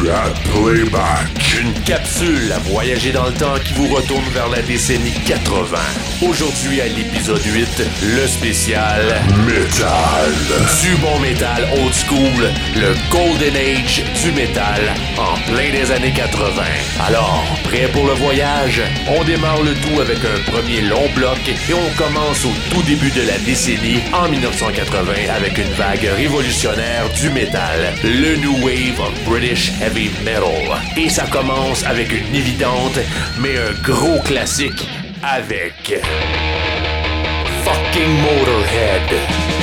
Bienvenue à Playback. Une capsule à voyager dans le temps qui vous retourne vers la décennie 80. Aujourd'hui à l'épisode 8, le spécial Metal. Du bon métal old school, le Golden Age du métal en plein des années 80. Alors, prêt pour le voyage? On démarre le tout avec un premier long bloc et on commence au tout début de la décennie en 1980 avec une vague révolutionnaire du métal, le New Wave of British Heavy Metal. Et ça commence avec une évidente, mais un gros classique avec Fucking Motorhead.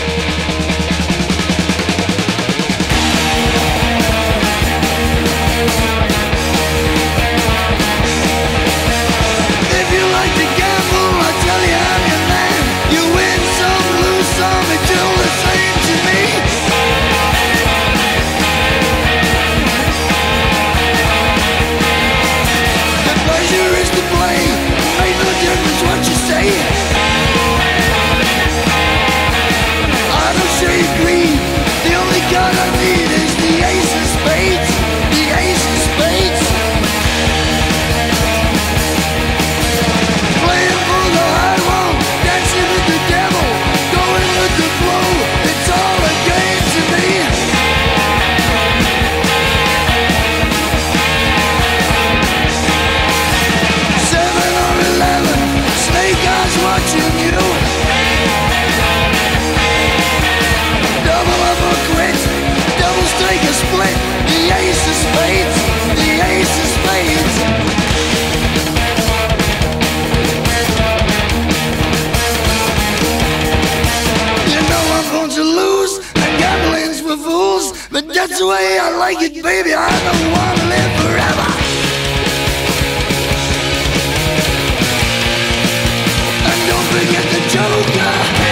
That's the way I like it, baby. I don't wanna live forever. And don't forget the Joker.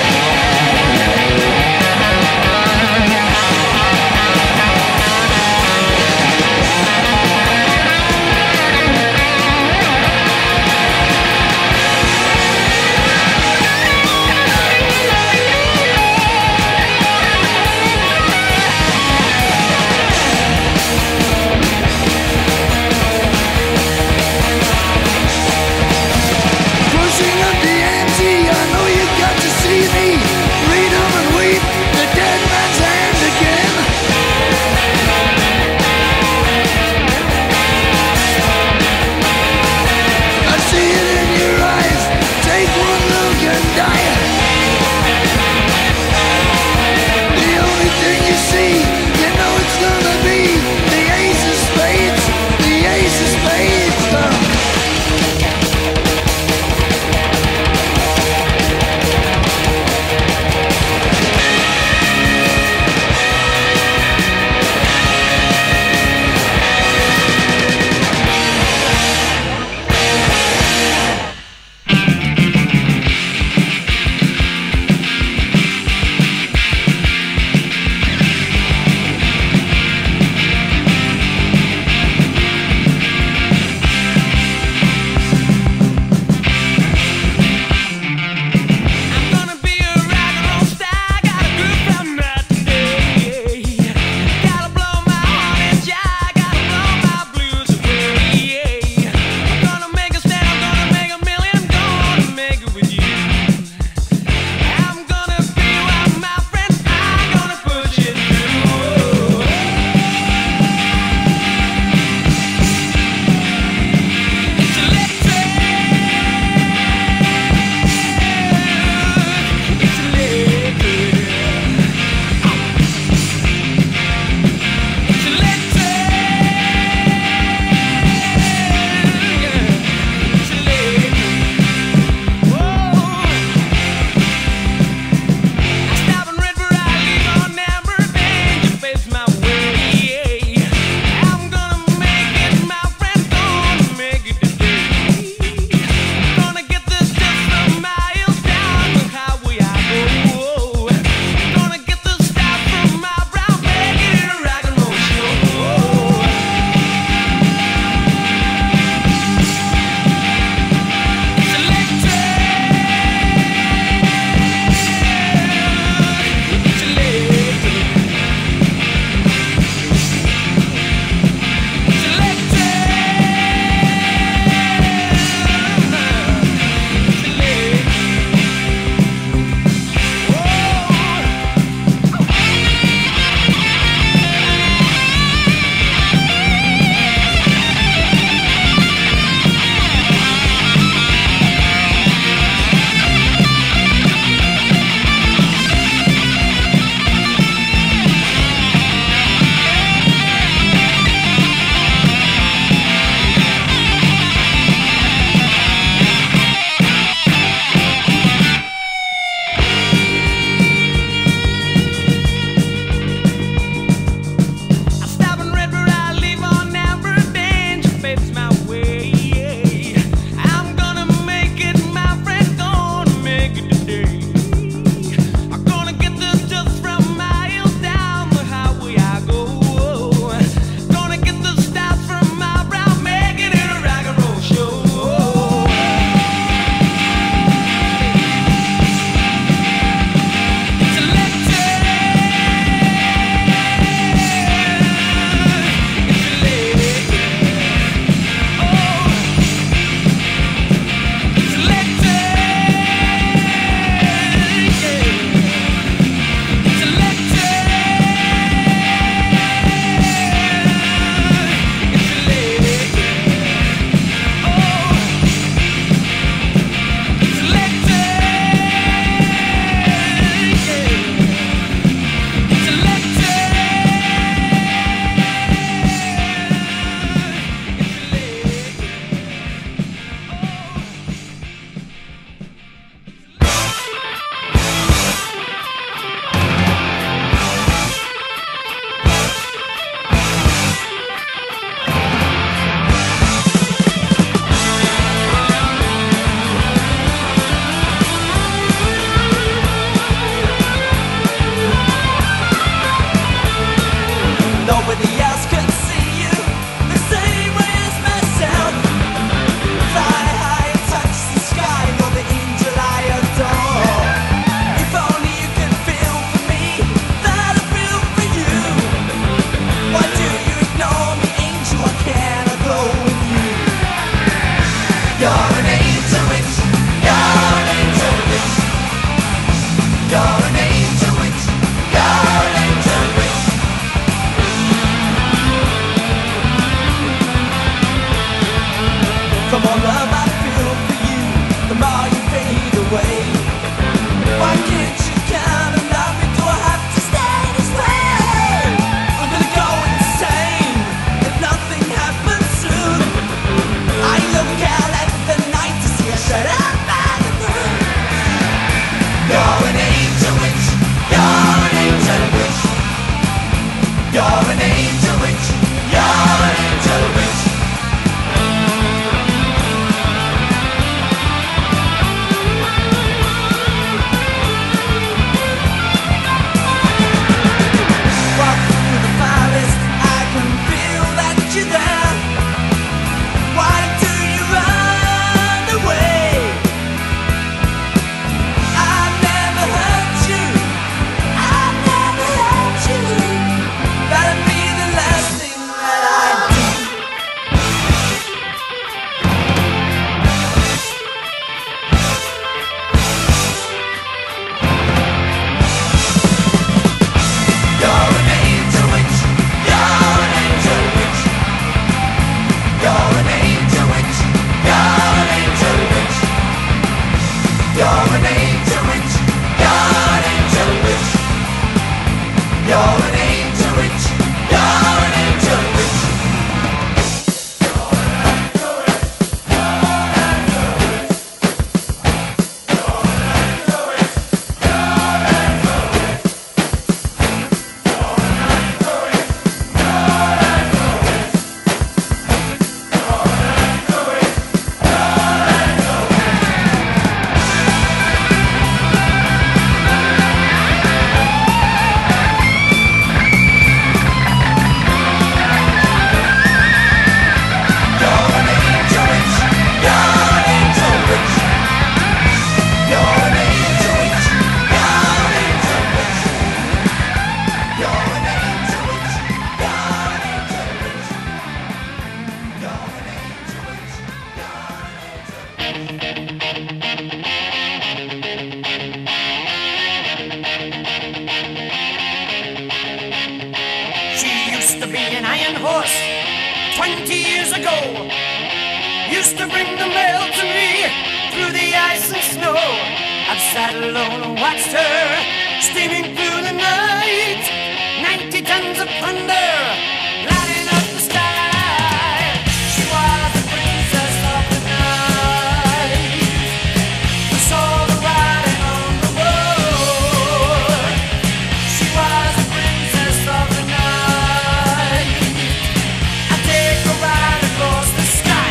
iron horse 20 years ago used to bring the mail to me through the ice and snow. I've sat alone and watched her steaming through the night. 90 tons of thunder lighting up the sky. She was the princess of the night. We saw the writing on the wall. She was the princess of the night. I take a ride across the sky.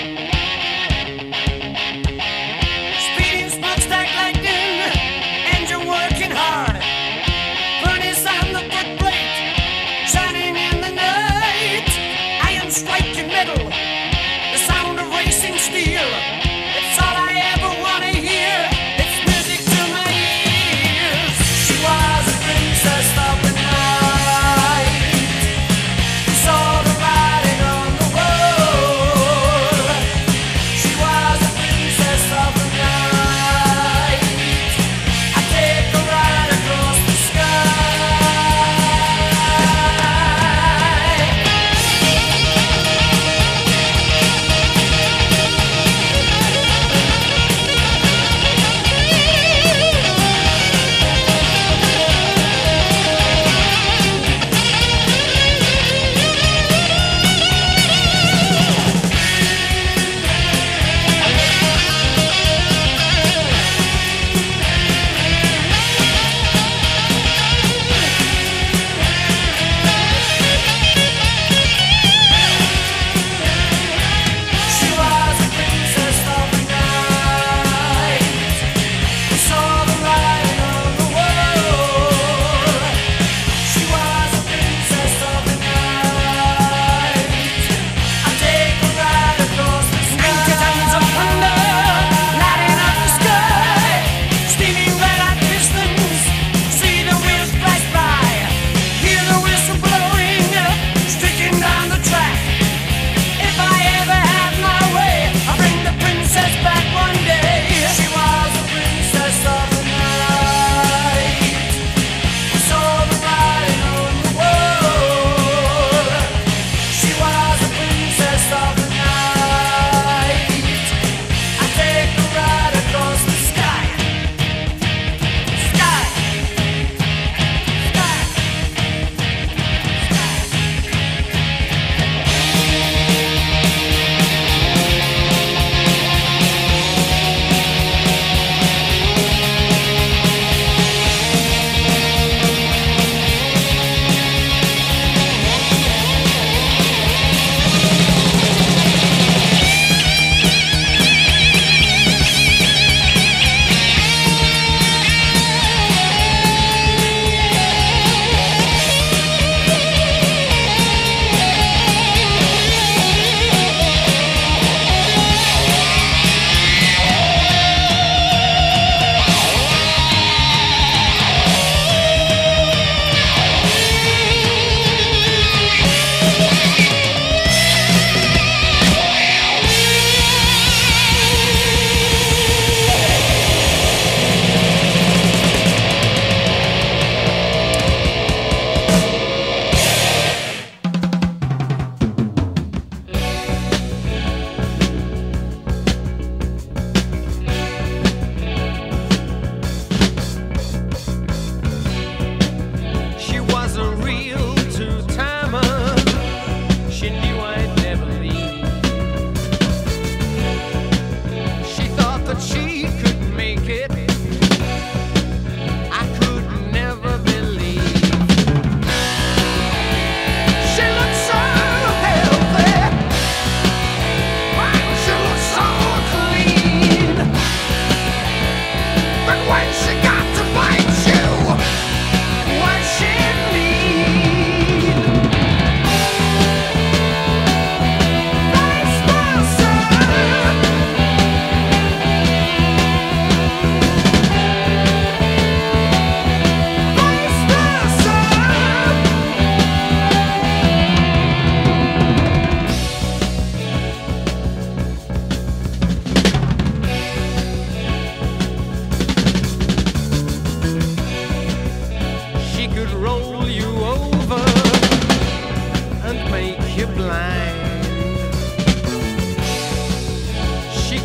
Speeding smokestack lightning, engine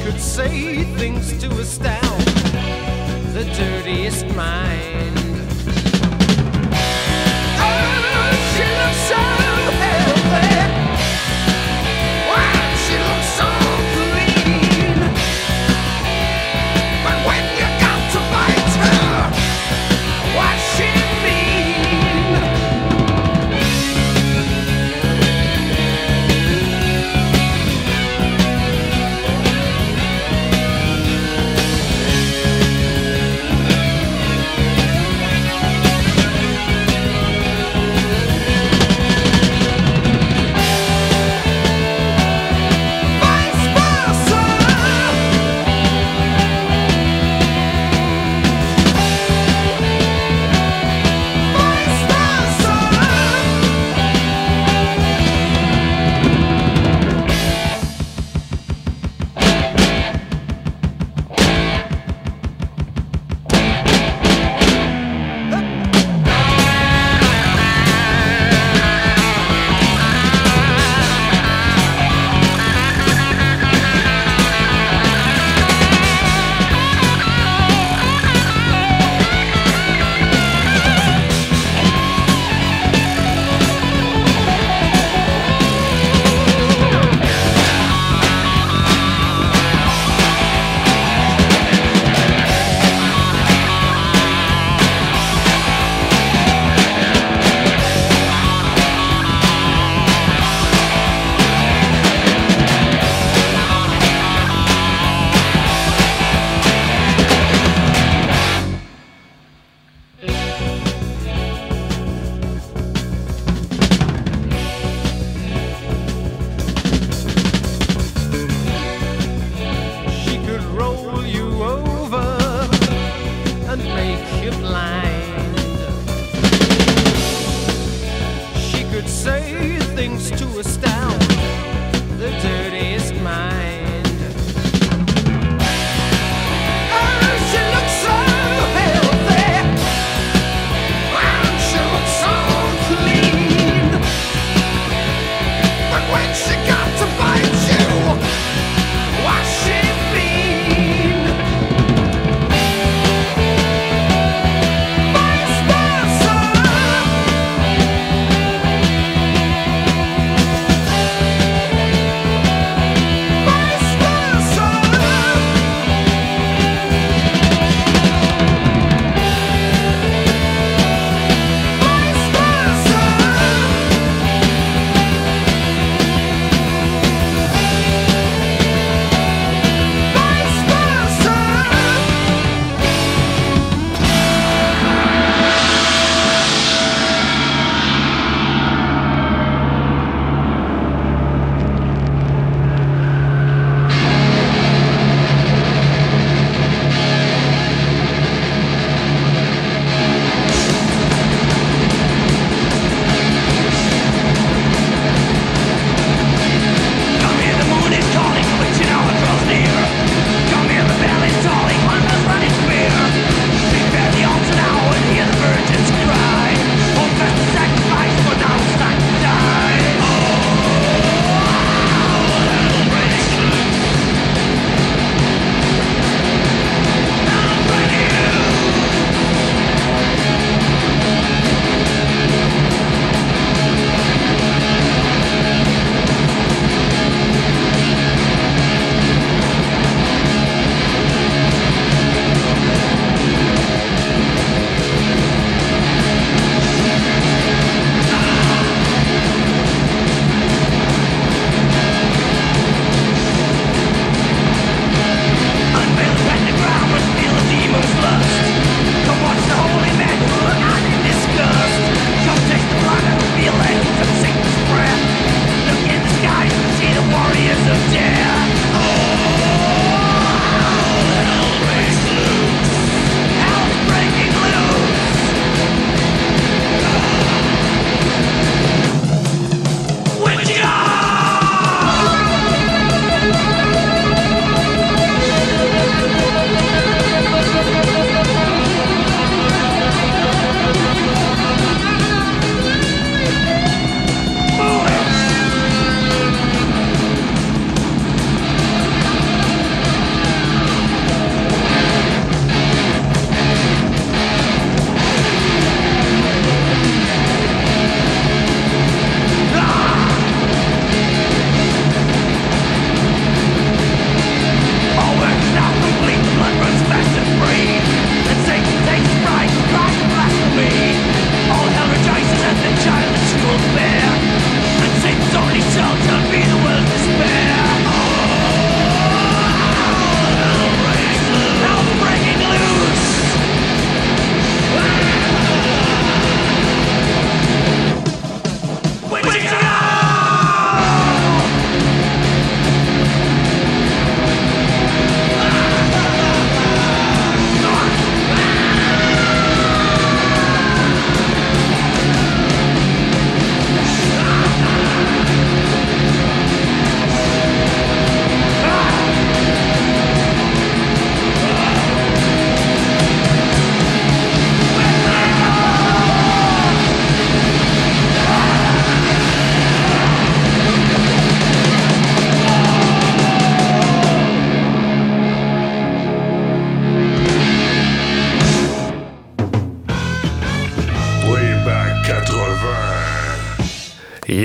could say things to astound the dirtiest mind. Oh, she looks so healthy. Wow, she looks so clean. But when you got to bite her, what's she mean?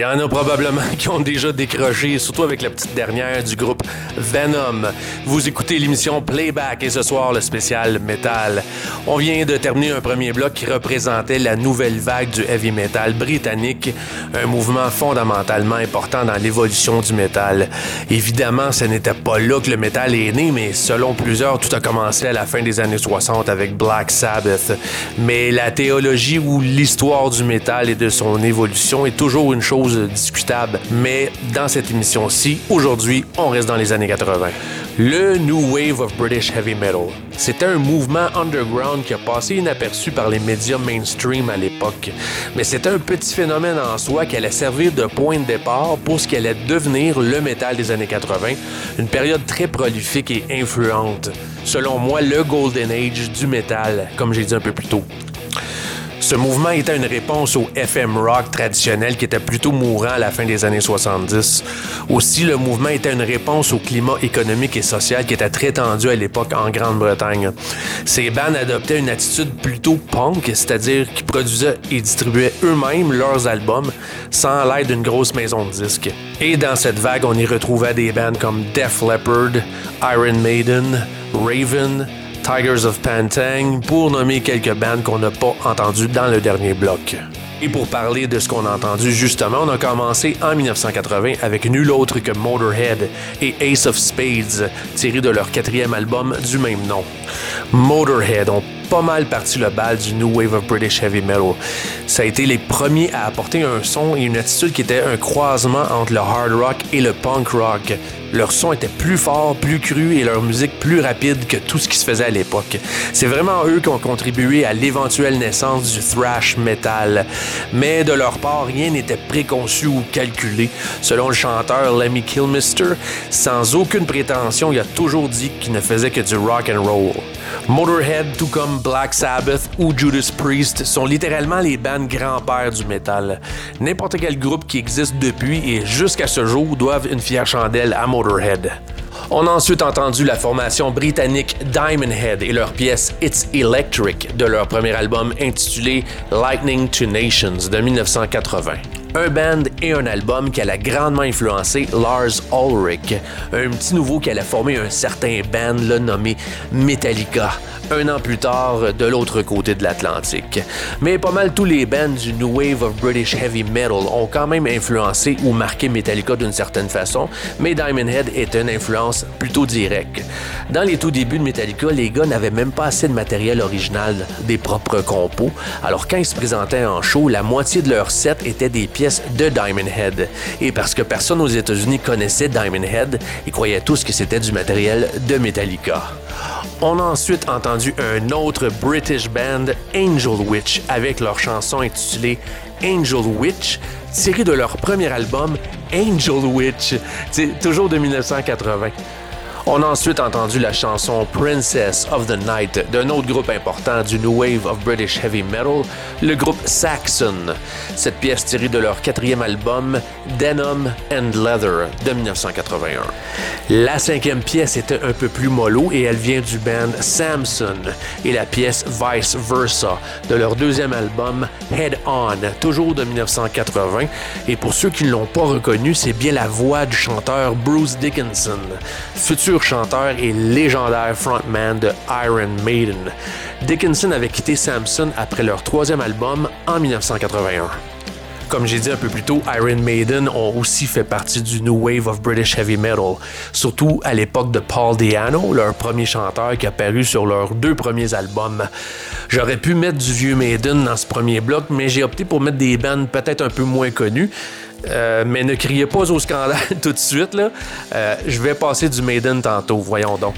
y en a probablement qui ont déjà décroché, surtout avec la petite dernière du groupe Venom. Vous écoutez l'émission Playback et ce soir, le spécial métal. On vient de terminer un premier bloc qui représentait la nouvelle vague du heavy metal britannique, un mouvement fondamentalement important dans l'évolution du métal. Évidemment, ce n'était pas là que le métal est né, mais selon plusieurs, tout a commencé à la fin des années 60 avec Black Sabbath. Mais la théologie ou l'histoire du métal et de son évolution est toujours une chose discutable. Mais dans cette émission-ci, aujourd'hui, on reste dans les années 80. Le New Wave of British Heavy Metal. C'était un mouvement underground qui a passé inaperçu par les médias mainstream à l'époque. Mais c'était un petit phénomène en soi qui allait servir de point de départ pour ce qui allait devenir le métal des années 80, une période très prolifique et influente. Selon moi, le Golden Age du métal, comme j'ai dit un peu plus tôt. Ce mouvement était une réponse au FM rock traditionnel qui était plutôt mourant à la fin des années 70. Aussi, le mouvement était une réponse au climat économique et social qui était très tendu à l'époque en Grande-Bretagne. Ces bands adoptaient une attitude plutôt punk, c'est-à-dire qu'ils produisaient et distribuaient eux-mêmes leurs albums sans l'aide d'une grosse maison de disques. Et dans cette vague, on y retrouvait des bands comme Def Leppard, Iron Maiden, Raven, Tigers of Pantang, pour nommer quelques bands qu'on n'a pas entendues dans le dernier bloc. Et pour parler de ce qu'on a entendu justement, on a commencé en 1980 avec nul autre que Motorhead et Ace of Spades, tiré de leur 4e album du même nom. Motorhead ont pas mal parti le bal du New Wave of British Heavy Metal. Ça a été les premiers à apporter un son et une attitude qui était un croisement entre le hard rock et le punk rock. Leur son était plus fort, plus cru et leur musique plus rapide que tout ce qui se faisait à l'époque. C'est vraiment eux qui ont contribué à l'éventuelle naissance du thrash metal. Mais de leur part, rien n'était préconçu ou calculé. Selon le chanteur Lemmy Kilmister, sans aucune prétention, il a toujours dit qu'il ne faisait que du rock and roll. Motorhead, tout comme Black Sabbath ou Judas Priest, sont littéralement les bands grands-pères du métal. N'importe quel groupe qui existe depuis et jusqu'à ce jour doivent une fière chandelle à Motorhead. On a ensuite entendu la formation britannique Diamond Head et leur pièce It's Electric de leur premier album intitulé Lightning to Nations de 1980. Un band et un album qui allait grandement influencer Lars Ulrich, un petit nouveau qui allait former un certain band là, nommé Metallica, un an plus tard de l'autre côté de l'Atlantique. Mais pas mal tous les bands du New Wave of British Heavy Metal ont quand même influencé ou marqué Metallica d'une certaine façon, mais Diamond Head est une influence plutôt directe. Dans les tout débuts de Metallica, les gars n'avaient même pas assez de matériel original, des propres compos, alors quand ils se présentaient en show, la moitié de leur set était des pièces de Diamond Head. Et parce que personne aux États-Unis connaissait Diamond Head, ils croyaient tous que c'était du matériel de Metallica. On a ensuite entendu un autre British band, Angel Witch, avec leur chanson intitulée Angel Witch, tirée de leur premier album, Angel Witch, toujours de 1980. On a ensuite entendu la chanson Princess of the Night d'un autre groupe important du New Wave of British Heavy Metal, le groupe Saxon. Cette pièce tirée de leur 4e album Denim and Leather de 1981. La 5e pièce était un peu plus mollo et elle vient du band Samson et la pièce Vice Versa de leur 2e album Head On, toujours de 1980. Et pour ceux qui ne l'ont pas reconnu, c'est bien la voix du chanteur Bruce Dickinson, futur chanteur et légendaire frontman de Iron Maiden. Dickinson avait quitté Samson après leur 3e album en 1981. Comme j'ai dit un peu plus tôt, Iron Maiden ont aussi fait partie du New Wave of British Heavy Metal, surtout à l'époque de Paul Di'Anno, leur premier chanteur qui a paru sur leurs 2 premiers albums. J'aurais pu mettre du vieux Maiden dans ce premier bloc, mais j'ai opté pour mettre des bands peut-être un peu moins connus. Mais ne criez pas au scandale tout de suite, là. Je vais passer du Maiden tantôt, voyons donc.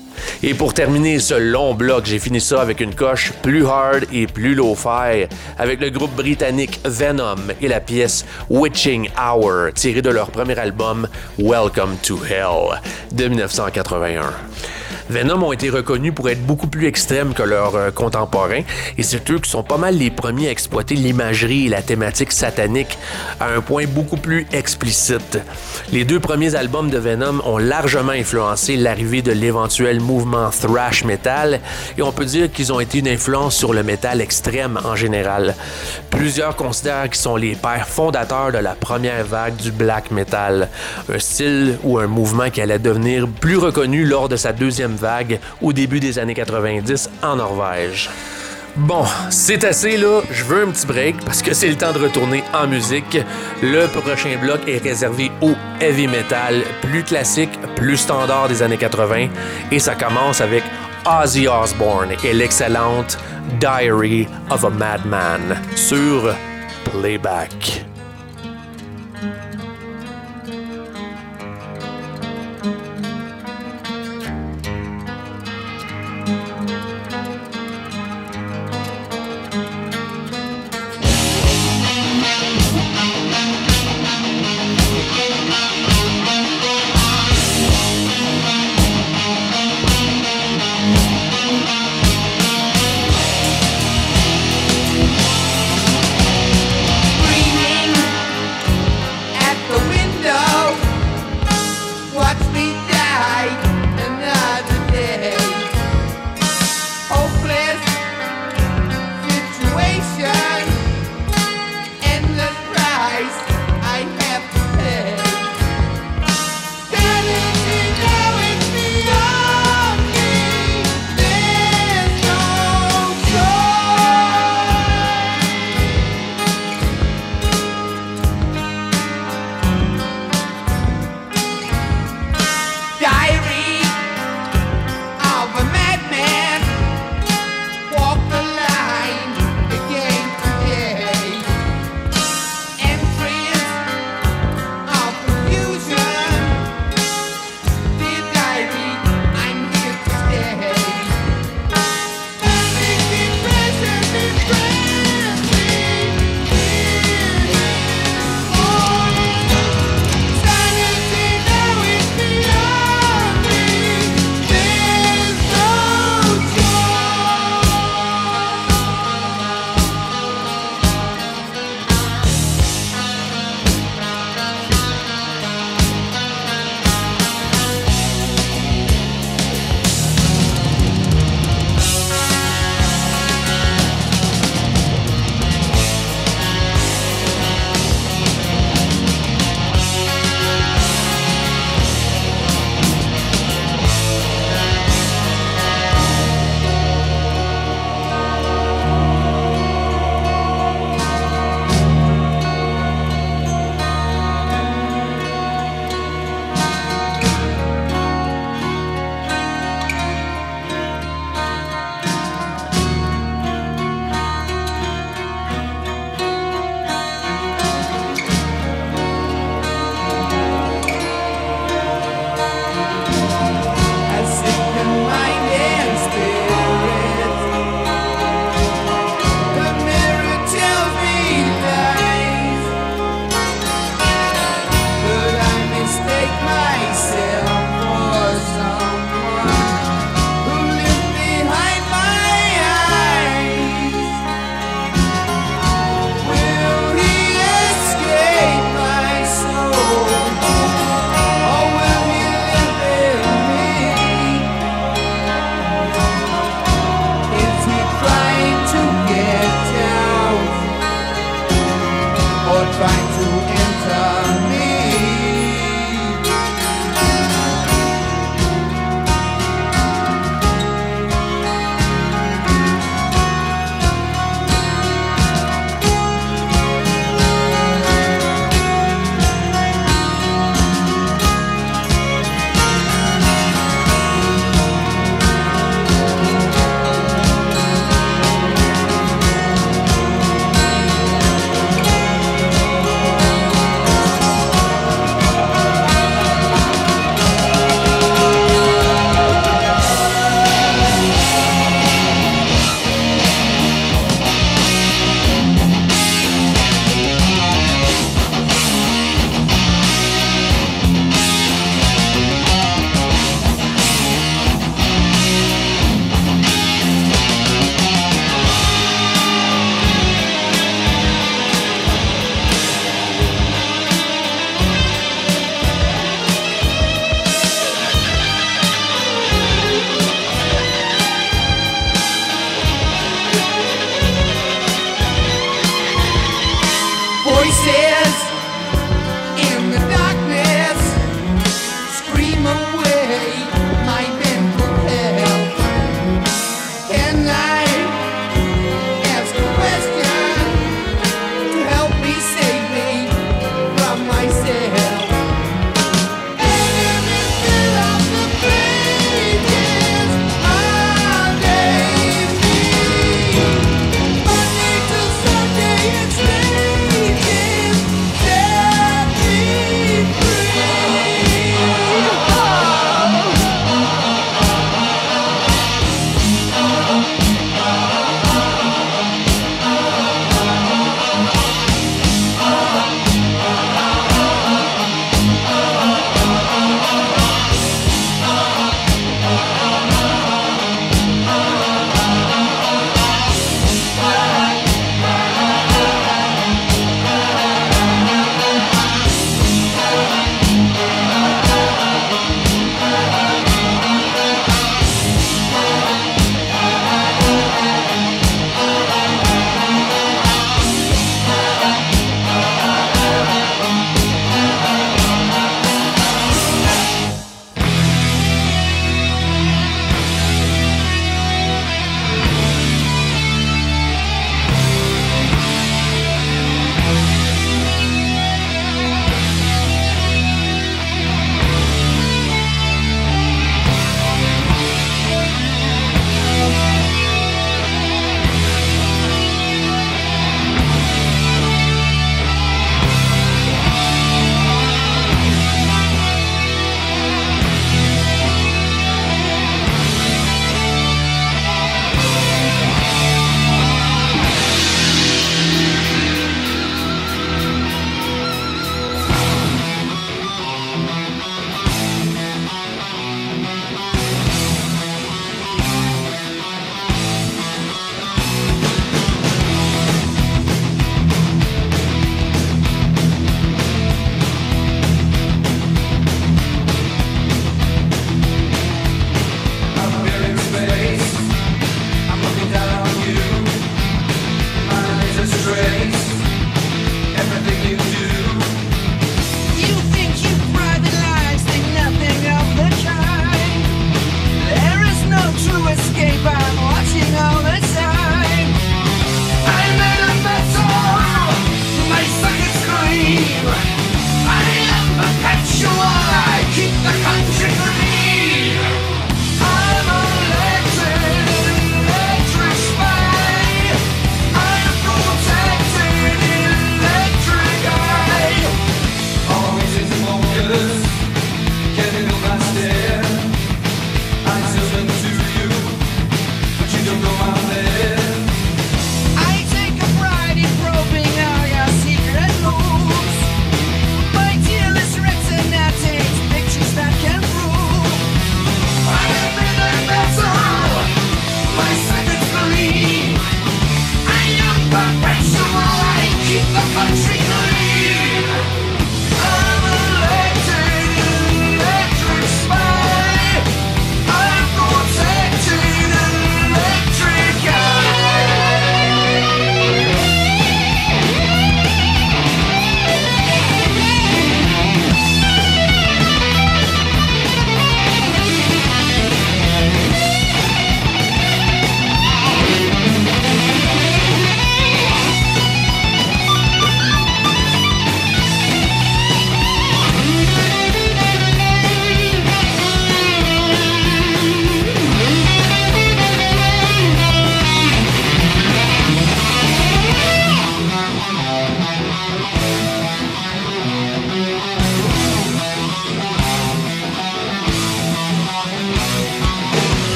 Et pour terminer ce long bloc, j'ai fini ça avec une coche plus hard et plus lo-fi, avec le groupe britannique Venom et la pièce Witching Hour, tirée de leur premier album Welcome to Hell de 1981. Venom ont été reconnus pour être beaucoup plus extrêmes que leurs contemporains, et c'est eux qui sont pas mal les premiers à exploiter l'imagerie et la thématique satanique à un point beaucoup plus explicite. Les 2 premiers albums de Venom ont largement influencé l'arrivée de l'éventuel mouvement thrash metal, et on peut dire qu'ils ont été une influence sur le métal extrême en général. Plusieurs considèrent qu'ils sont les pères fondateurs de la première vague du black metal, un style ou un mouvement qui allait devenir plus reconnu lors de sa deuxième vague au début des années 90 en Norvège. Bon, c'est assez là, je veux un petit break parce que c'est le temps de retourner en musique. Le prochain bloc est réservé au heavy metal, plus classique, plus standard des années 80, et ça commence avec Ozzy Osbourne et l'excellente Diary of a Madman sur Playback. Breathing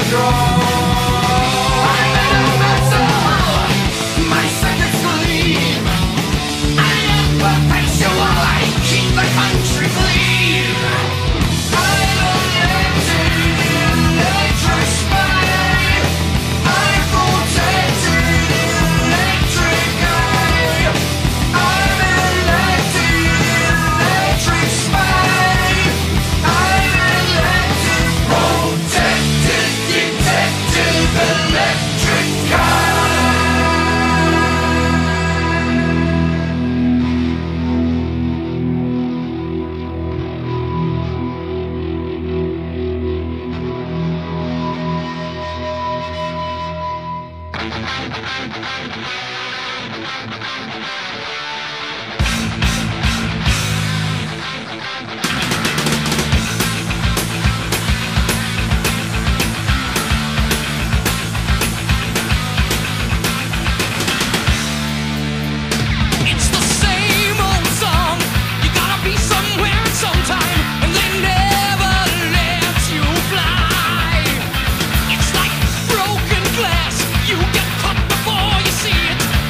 You get cut before you see it.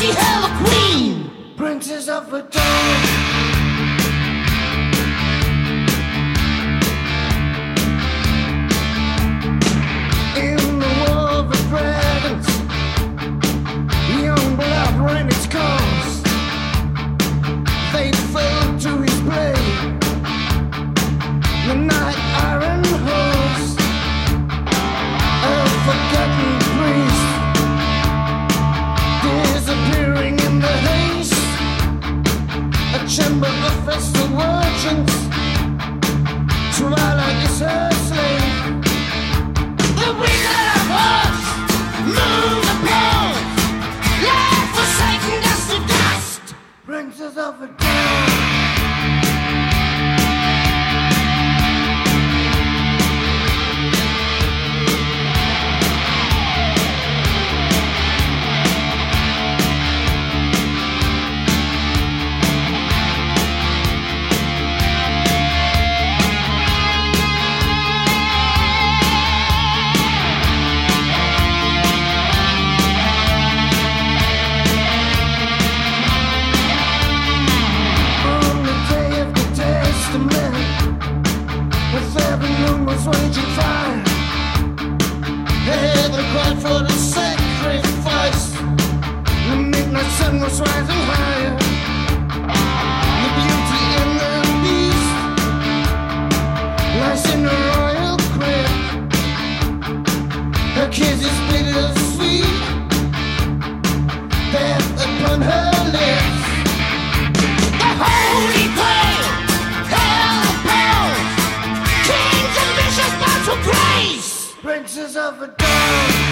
mercy, hell, a queen, princess of the dawn. In the war of the dragons, young blood ran its course. Fate fell to his blade. The night iron horse, a forgotten priest, disappearing in the haze. A chamber of festal virgins, twilight is her slave. The wizard of Oz, moon applause, life forsaken dust to dust, princess of the dawn. Raging fire, heaven cried for the sacrifice. The midnight sun was rising higher. The beauty in the beast lies in a royal crib. Her kiss is bittersweet, death upon her lips. The holy grail, hell of pearls, kings and bishops bow to grace, princes of the dawn.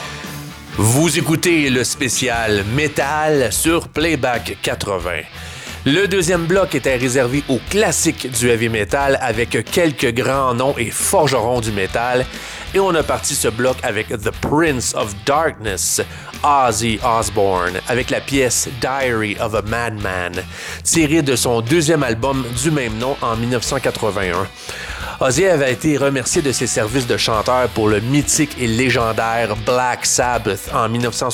Vous écoutez le spécial Métal sur Playback 80. Le deuxième bloc était réservé aux classiques du heavy metal avec quelques grands noms et forgerons du métal. Et on a parti ce bloc avec The Prince of Darkness, Ozzy Osbourne, avec la pièce Diary of a Madman, tirée de son deuxième album du même nom en 1981. Ozzy avait été remercié de ses services de chanteur pour le mythique et légendaire Black Sabbath en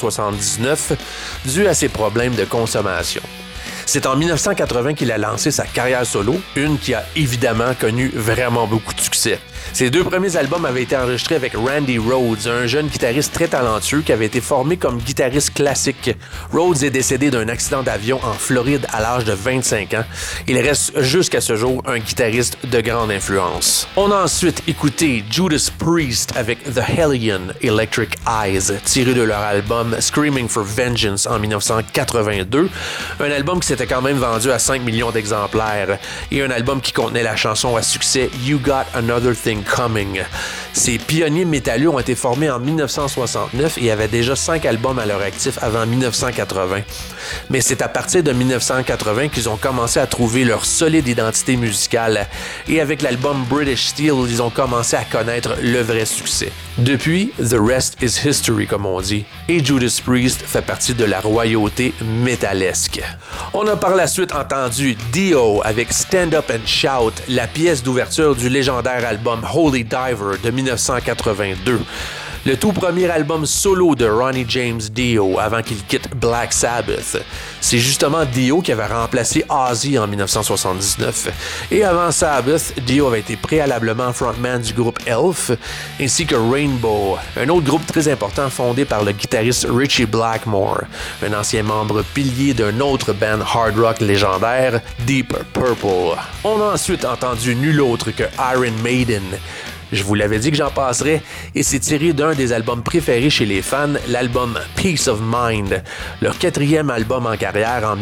1979, dû à ses problèmes de consommation. C'est en 1980 qu'il a lancé sa carrière solo, une qui a évidemment connu vraiment beaucoup de succès. Ses deux premiers albums avaient été enregistrés avec Randy Rhoads, un jeune guitariste très talentueux qui avait été formé comme guitariste classique. Rhoads est décédé d'un accident d'avion en Floride à l'âge de 25 ans. Il reste jusqu'à ce jour un guitariste de grande influence. On a ensuite écouté Judas Priest avec The Hellion Electric Eyes, tiré de leur album Screaming for Vengeance en 1982, un album qui s'était quand même vendu à 5 millions d'exemplaires et un album qui contenait la chanson à succès You Got Another Thing Coming. Ces pionniers métalleux ont été formés en 1969 et avaient déjà 5 albums à leur actif avant 1980. Mais c'est à partir de 1980 qu'ils ont commencé à trouver leur solide identité musicale et avec l'album British Steel, ils ont commencé à connaître le vrai succès. Depuis, The Rest is History, comme on dit, et Judas Priest fait partie de la royauté métallesque. On a par la suite entendu Dio avec Stand Up and Shout, la pièce d'ouverture du légendaire album Holy Diver de 1982. Le tout premier album solo de Ronnie James Dio avant qu'il quitte Black Sabbath. C'est justement Dio qui avait remplacé Ozzy en 1979. Et avant Sabbath, Dio avait été préalablement frontman du groupe Elf, ainsi que Rainbow, un autre groupe très important fondé par le guitariste Ritchie Blackmore, un ancien membre pilier d'un autre band hard rock légendaire, Deep Purple. On a ensuite entendu nul autre que Iron Maiden. Je vous l'avais dit que j'en passerais, et c'est tiré d'un des albums préférés chez les fans, l'album Peace of Mind, leur 4e album en carrière en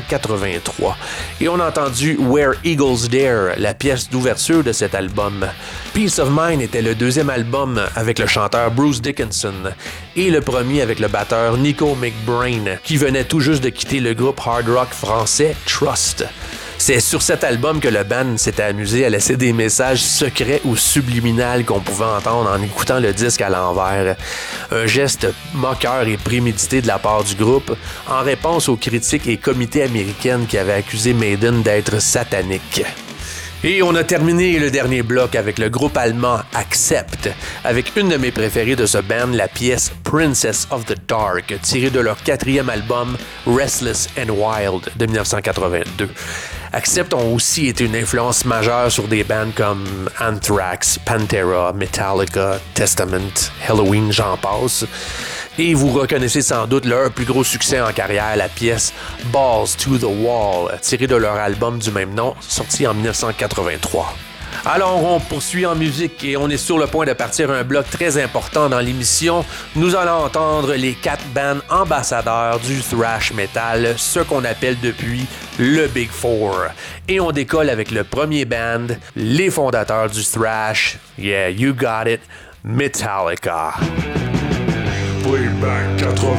1983. Et on a entendu Where Eagles Dare, la pièce d'ouverture de cet album. Peace of Mind était le 2e album avec le chanteur Bruce Dickinson et le premier avec le batteur Nico McBrain, qui venait tout juste de quitter le groupe hard rock français Trust. C'est sur cet album que le band s'était amusé à laisser des messages secrets ou subliminaux qu'on pouvait entendre en écoutant le disque à l'envers. Un geste moqueur et prémédité de la part du groupe en réponse aux critiques et comités américaines qui avaient accusé Maiden d'être satanique. Et on a terminé le dernier bloc avec le groupe allemand Accept, avec une de mes préférées de ce band, la pièce Princess of the Dark, tirée de leur 4e album Restless and Wild de 1982. Accept ont aussi été une influence majeure sur des bands comme Anthrax, Pantera, Metallica, Testament, Halloween, j'en passe. Et vous reconnaissez sans doute leur plus gros succès en carrière, la pièce Balls to the Wall, tirée de leur album du même nom, sorti en 1983. Alors, on poursuit en musique et on est sur le point de partir un bloc très important dans l'émission. Nous allons entendre les 4 bands ambassadeurs du thrash metal, ce qu'on appelle depuis le Big Four. Et on décolle avec le premier band, les fondateurs du thrash, yeah, you got it, Metallica. Playback 80.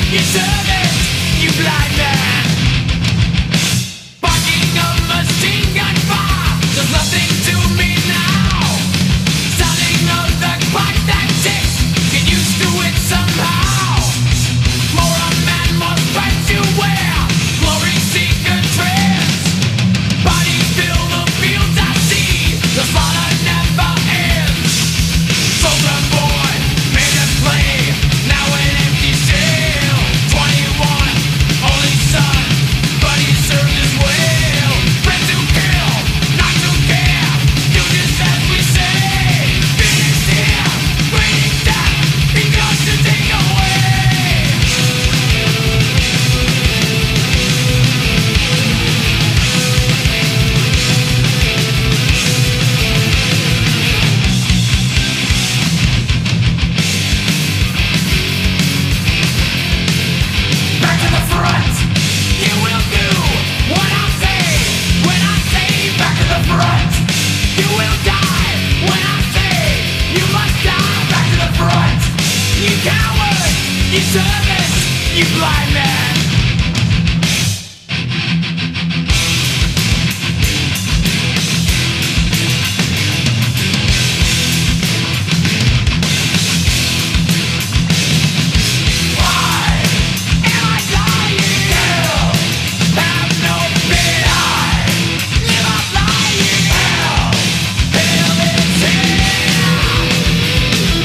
You serve it, you blind man. Barking of machine gun fire does nothing to me now. Sounding of the clock that ticks, get used to it somehow. More a man must fight to wear, glory seeker trends. Bodies fill the fields I see, the slaughter never ends. Soldier boy, made a play, now an empty shell. 21, only son, but he served his well. Friends who kill, not to care, do just as we say. Finish here, bring death, he comes to take away. Back to the front, you will do what I say. When I say back to the front, you will die. When I say you must die, back to the front. You coward, you servant, you blind man. Why am I dying? Hell, have no fear. Live up lying. Hell, hell is here.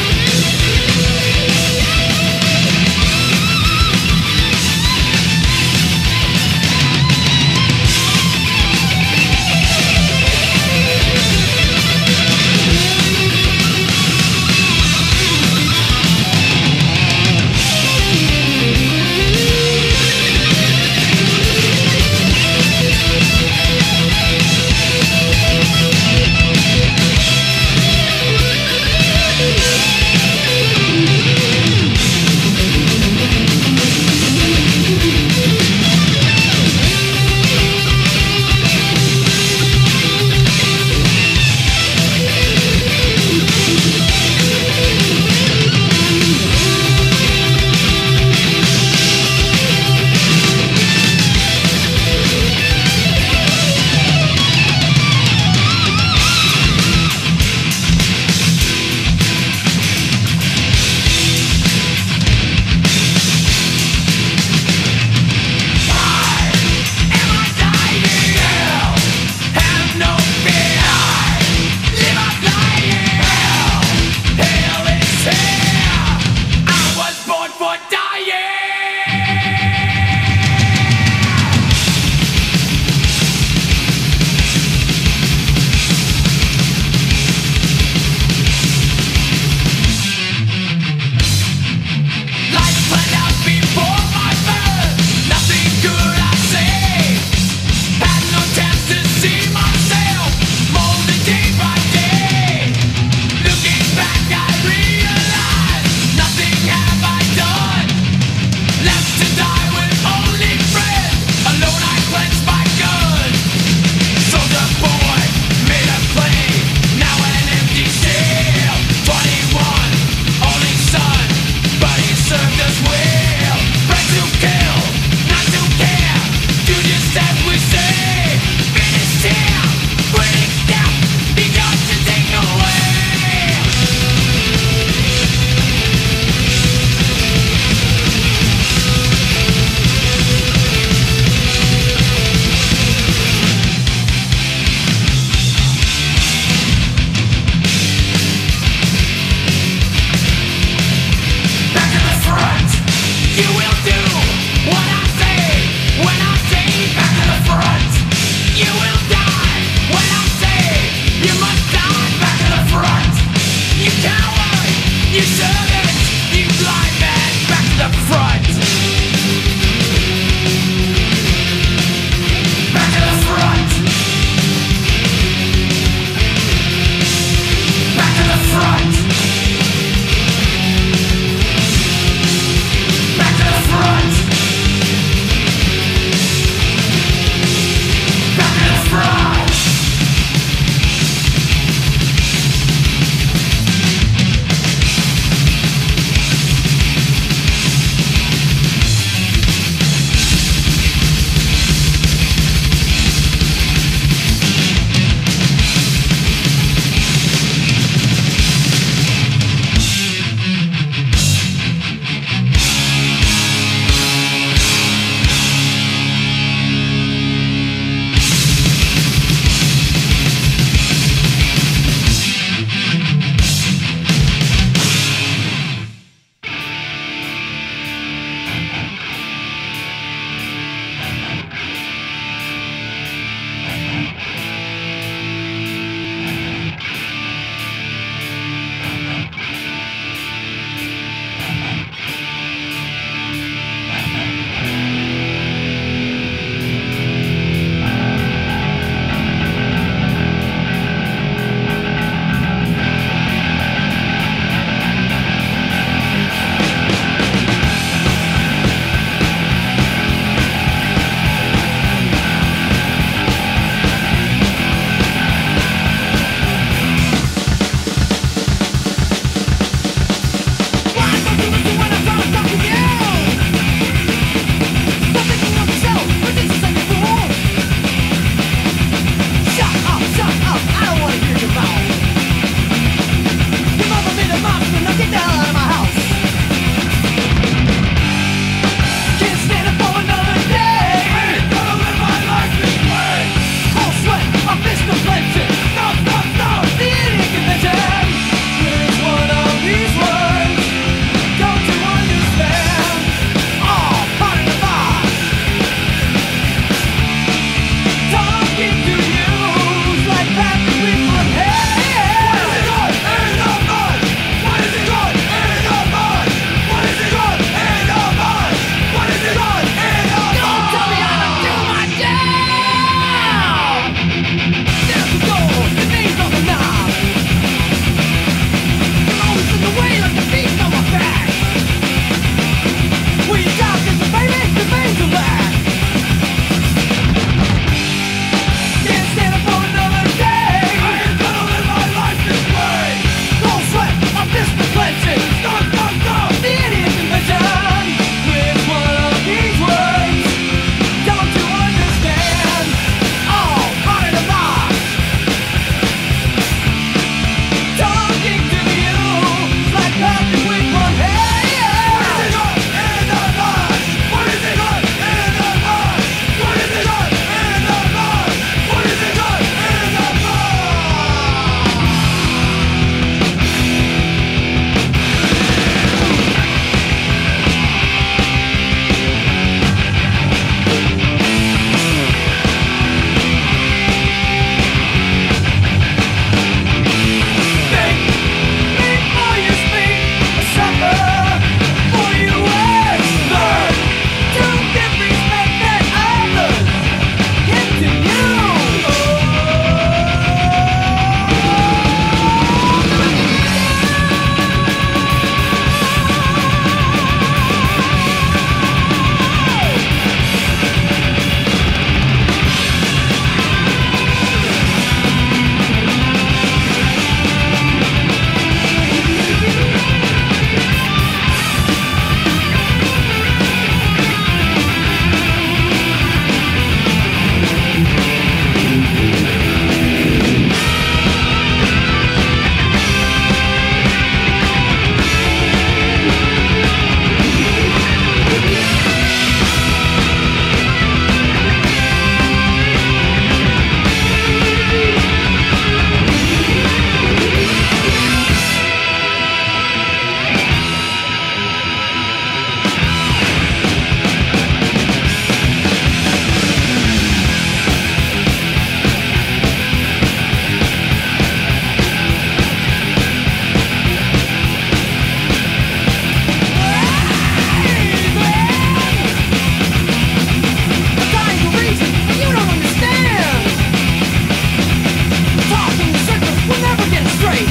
straight.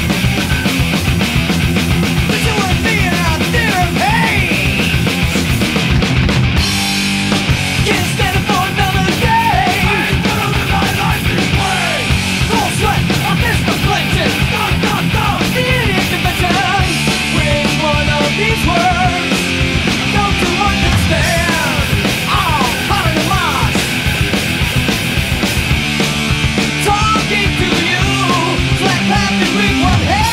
But you were being out there of hate. Can't stand it for another day. I ain't gonna live my life this way. Cold sweat, I'm Mr. Clinton. The idiot convention. Bring one of these words. Don't you understand? Oh, calling the moss. Talking to you. Slap happy with one hand.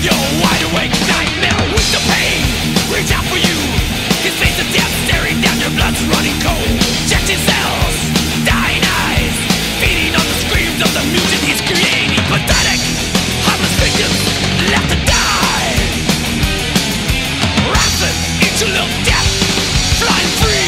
Your wide-awake nightmare with the pain reach out for you. His face of death staring down, your blood's running cold. Injected cells, dying eyes, feeding on the screams of the mutant he's creating. Pathetic, harmless victims left to die. Rapid into little death, flying free.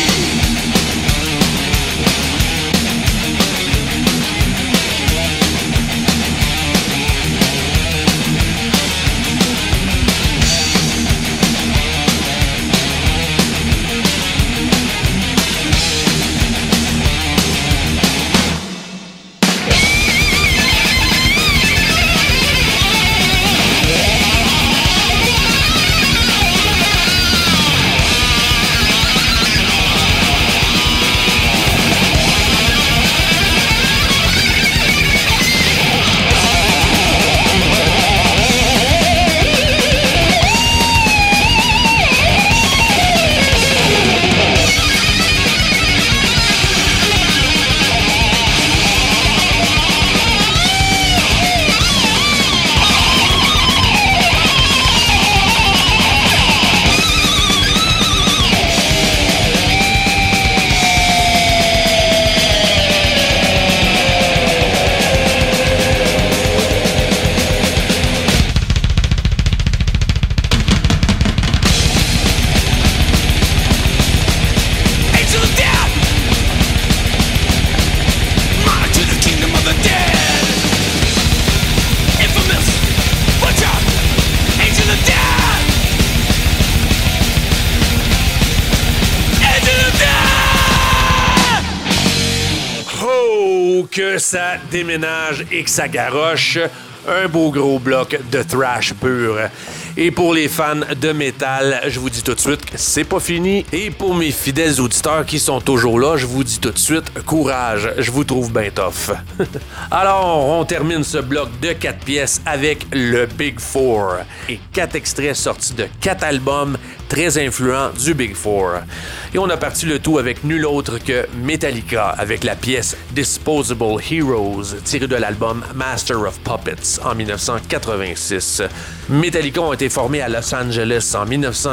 Que ça déménage et que ça garoche, un beau gros bloc de thrash pur. Et pour les fans de métal, je vous dis tout de suite que c'est pas fini. Et pour mes fidèles auditeurs qui sont toujours là, je vous dis tout de suite, courage, je vous trouve bien tough. Alors, on termine ce bloc de 4 pièces avec le Big Four. Et 4 extraits sortis de 4 albums très influents du Big Four. Et on a parti le tout avec nul autre que Metallica, avec la pièce Disposable Heroes, tirée de l'album Master of Puppets en 1986. Metallica ont été formés à Los Angeles en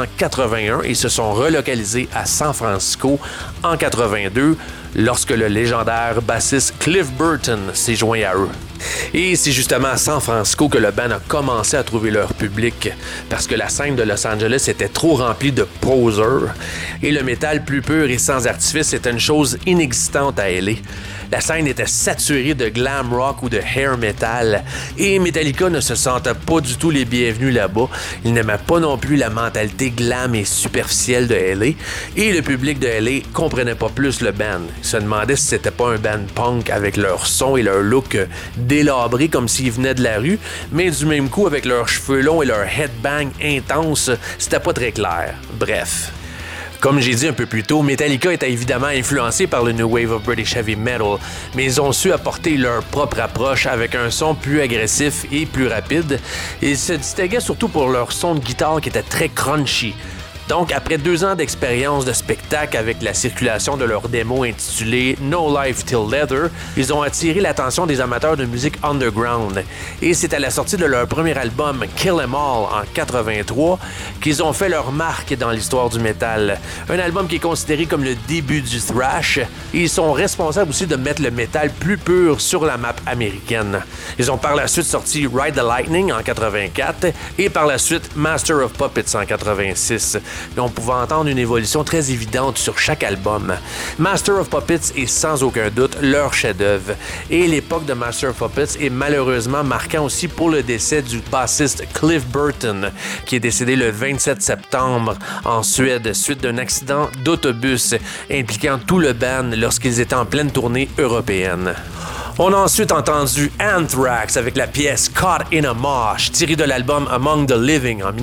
1981 et se sont relocalisés à San Francisco en 82 lorsque le légendaire bassiste Cliff Burton s'est joint à eux. Et c'est justement à San Francisco que le band a commencé à trouver leur public, parce que la scène de Los Angeles était trop remplie de posers, et le métal plus pur et sans artifice était une chose inexistante à LA. La scène était saturée de glam rock ou de hair metal, et Metallica ne se sentait pas du tout les bienvenus là-bas. Ils n'aimaient pas non plus la mentalité glam et superficielle de LA, et le public de LA comprenait pas plus le band. Ils se demandaient si c'était pas un band punk avec leur son et leur look délabré comme s'ils venaient de la rue, mais du même coup avec leurs cheveux longs et leur headbang intense, c'était pas très clair. Bref. Comme j'ai dit un peu plus tôt, Metallica était évidemment influencé par le New Wave of British Heavy Metal, mais ils ont su apporter leur propre approche avec un son plus agressif et plus rapide. Ils se distinguaient surtout pour leur son de guitare qui était très crunchy. Donc, après 2 ans d'expérience de spectacle avec la circulation de leur démo intitulée No Life Till Leather, ils ont attiré l'attention des amateurs de musique underground. Et c'est à la sortie de leur premier album, Kill 'Em All, en 83, qu'ils ont fait leur marque dans l'histoire du métal. Un album qui est considéré comme le début du thrash. Et ils sont responsables aussi de mettre le métal plus pur sur la map américaine. Ils ont par la suite sorti Ride the Lightning en 84 et par la suite Master of Puppets en 86. Et on pouvait entendre une évolution très évidente sur chaque album. Master of Puppets est sans aucun doute leur chef-d'œuvre. Et l'époque de Master of Puppets est malheureusement marquant aussi pour le décès du bassiste Cliff Burton, qui est décédé le 27 septembre en Suède suite d'un accident d'autobus impliquant tout le band lorsqu'ils étaient en pleine tournée européenne. On a ensuite entendu Anthrax avec la pièce Caught in a Mosh, tirée de l'album Among the Living en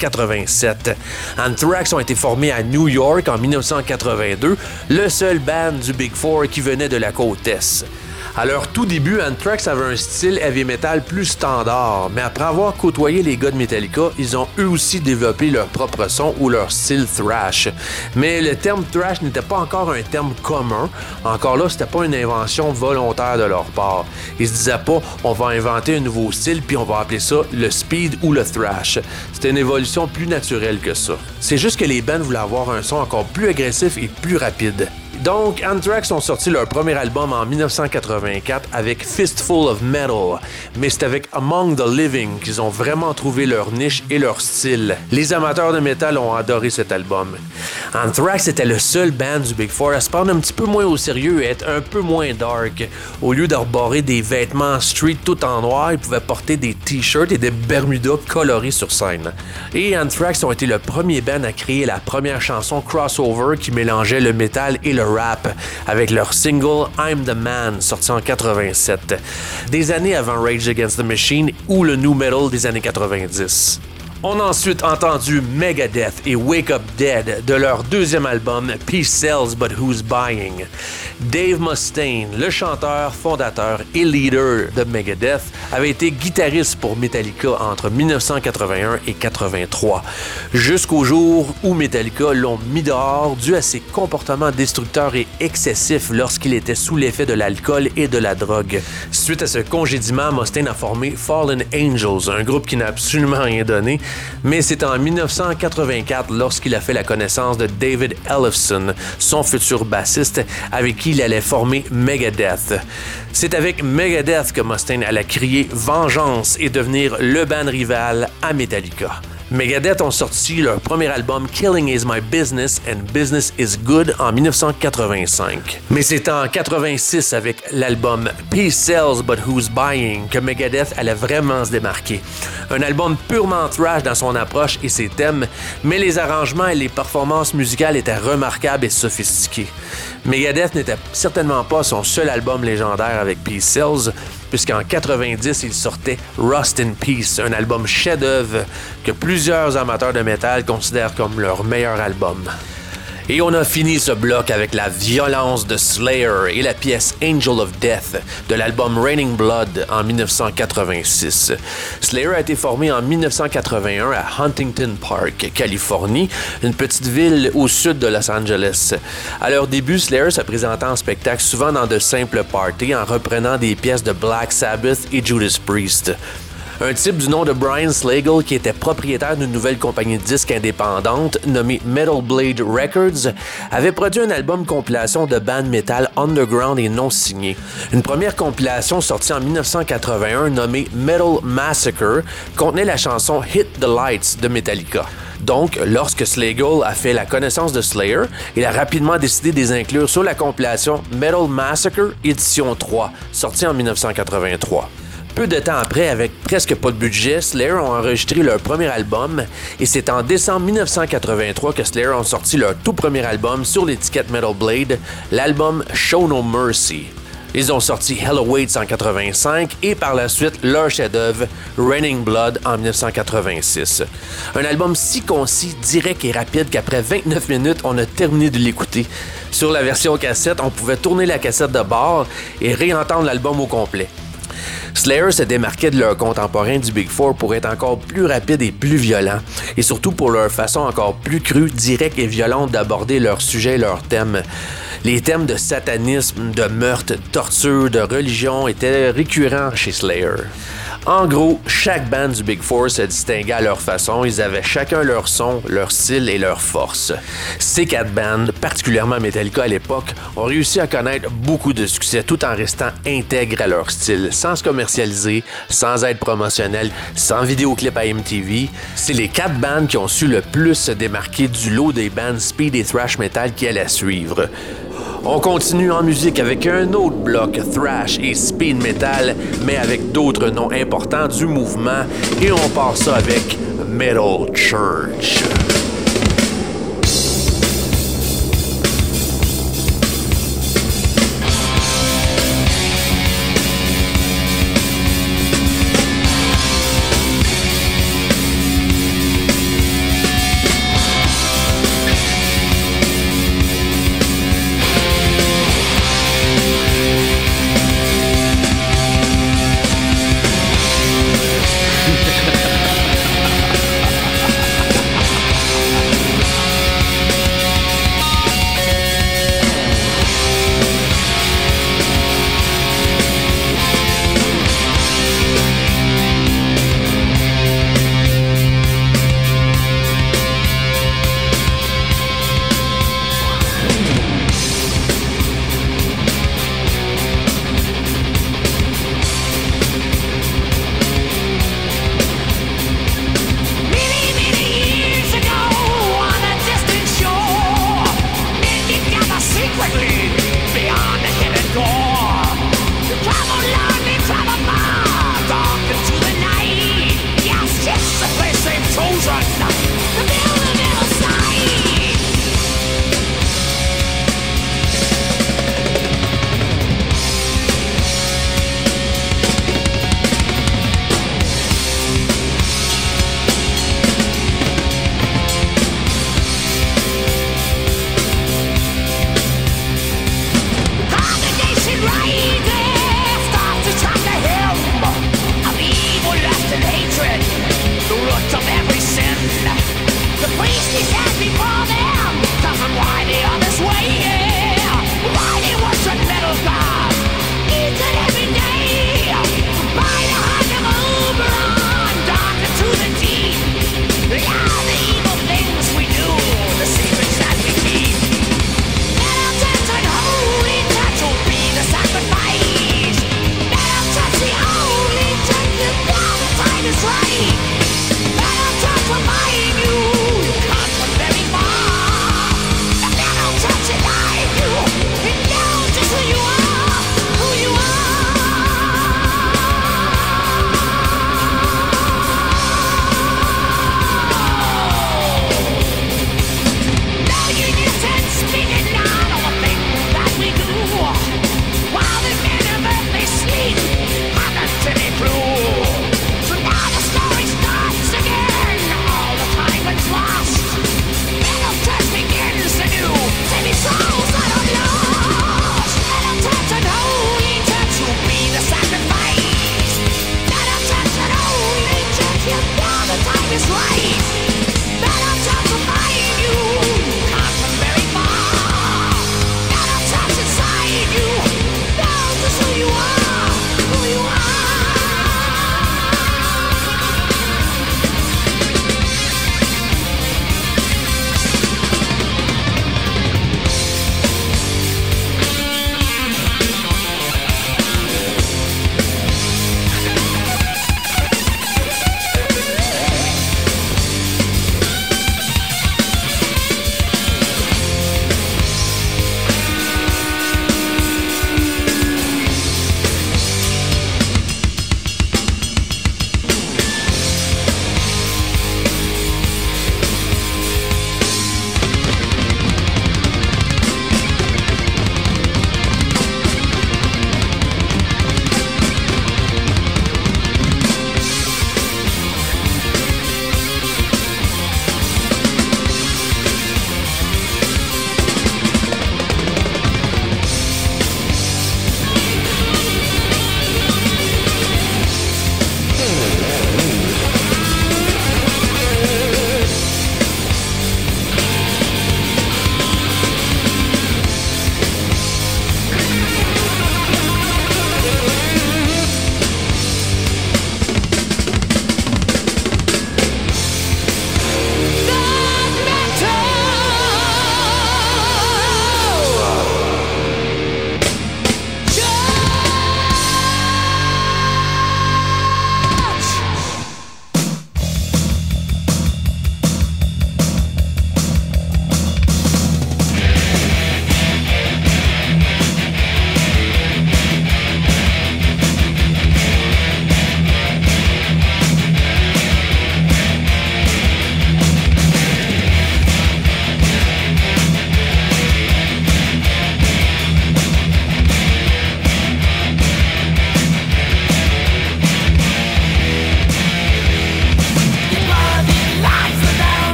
1987. Anthrax ont été formés à New York en 1982, le seul band du Big Four qui venait de la côte Est. À leur tout début, Anthrax avait un style heavy metal plus standard, mais après avoir côtoyé les gars de Metallica, ils ont eux aussi développé leur propre son ou leur style thrash. Mais le terme thrash n'était pas encore un terme commun. Encore là, c'était pas une invention volontaire de leur part. Ils se disaient pas, on va inventer un nouveau style puis on va appeler ça le speed ou le thrash. C'était une évolution plus naturelle que ça. C'est juste que les bands voulaient avoir un son encore plus agressif et plus rapide. Donc, Anthrax ont sorti leur premier album en 1984 avec Fistful of Metal, mais c'est avec Among the Living qu'ils ont vraiment trouvé leur niche et leur style. Les amateurs de métal ont adoré cet album. Anthrax était le seul band du Big Four à se prendre un petit peu moins au sérieux et être un peu moins dark. Au lieu d'arborer des vêtements street tout en noir, ils pouvaient porter des t-shirts et des bermudas colorés sur scène. Et Anthrax ont été le premier band à créer la première chanson crossover qui mélangeait le métal et le rap avec leur single I'm the Man sorti en 87, des années avant Rage Against the Machine ou le nu metal des années 90. On a ensuite entendu Megadeth et Wake Up Dead de leur deuxième album Peace Sells But Who's Buying. Dave Mustaine, le chanteur, fondateur et leader de Megadeth, avait été guitariste pour Metallica entre 1981 et 83, jusqu'au jour où Metallica l'ont mis dehors dû à ses comportements destructeurs et excessifs lorsqu'il était sous l'effet de l'alcool et de la drogue. Suite à ce congédiement, Mustaine a formé Fallen Angels, un groupe qui n'a absolument rien donné, mais c'est en 1984 lorsqu'il a fait la connaissance de David Ellefson, son futur bassiste, avec qui il allait former Megadeth. C'est avec Megadeth que Mustaine allait crier vengeance et devenir le band rival à Metallica. Megadeth ont sorti leur premier album Killing Is My Business and Business Is Good en 1985. Mais c'est en 86 avec l'album Peace Sells But Who's Buying que Megadeth allait vraiment se démarquer. Un album purement thrash dans son approche et ses thèmes, mais les arrangements et les performances musicales étaient remarquables et sophistiqués. Megadeth n'était certainement pas son seul album légendaire avec Peace Sells, puisqu'en 90, il sortait Rust in Peace, un album chef-d'œuvre que plusieurs amateurs de métal considèrent comme leur meilleur album. Et on a fini ce bloc avec la violence de Slayer et la pièce Angel of Death de l'album Raining Blood en 1986. Slayer a été formé en 1981 à Huntington Park, Californie, une petite ville au sud de Los Angeles. À leur début, Slayer se présentait en spectacle souvent dans de simples parties en reprenant des pièces de Black Sabbath et Judas Priest. Un type du nom de Brian Slagel, qui était propriétaire d'une nouvelle compagnie de disques indépendante nommée Metal Blade Records, avait produit un album compilation de bands metal underground et non signé. Une première compilation sortie en 1981 nommée Metal Massacre contenait la chanson Hit the Lights de Metallica. Donc, lorsque Slagel a fait la connaissance de Slayer, il a rapidement décidé de les inclure sur la compilation Metal Massacre édition 3, sortie en 1983. Peu de temps après, avec presque pas de budget, Slayer ont enregistré leur premier album et c'est en décembre 1983 que Slayer ont sorti leur tout premier album sur l'étiquette Metal Blade, l'album Show No Mercy. Ils ont sorti Hell Awaits en 1985 et par la suite leur chef-d'œuvre Raining Blood en 1986. Un album si concis, direct et rapide qu'après 29 minutes, on a terminé de l'écouter. Sur la version cassette, on pouvait tourner la cassette de bord et réentendre l'album au complet. Slayer se démarquait de leurs contemporains du Big Four pour être encore plus rapide et plus violent, et surtout pour leur façon encore plus crue, directe et violente d'aborder leurs sujets et leurs thèmes. Les thèmes de satanisme, de meurtre, de torture, de religion étaient récurrents chez Slayer. En gros, chaque band du Big Four se distinguait à leur façon, ils avaient chacun leur son, leur style et leur force. Ces quatre bands, particulièrement Metallica à l'époque, ont réussi à connaître beaucoup de succès tout en restant intègres à leur style, sans se commercialiser, sans être promotionnels, sans vidéoclip à MTV. C'est les quatre bands qui ont su le plus se démarquer du lot des bands speed et thrash metal qui allaient suivre. On continue en musique avec un autre bloc thrash et speed metal, mais avec d'autres noms importants du mouvement, et on part ça avec Metal Church.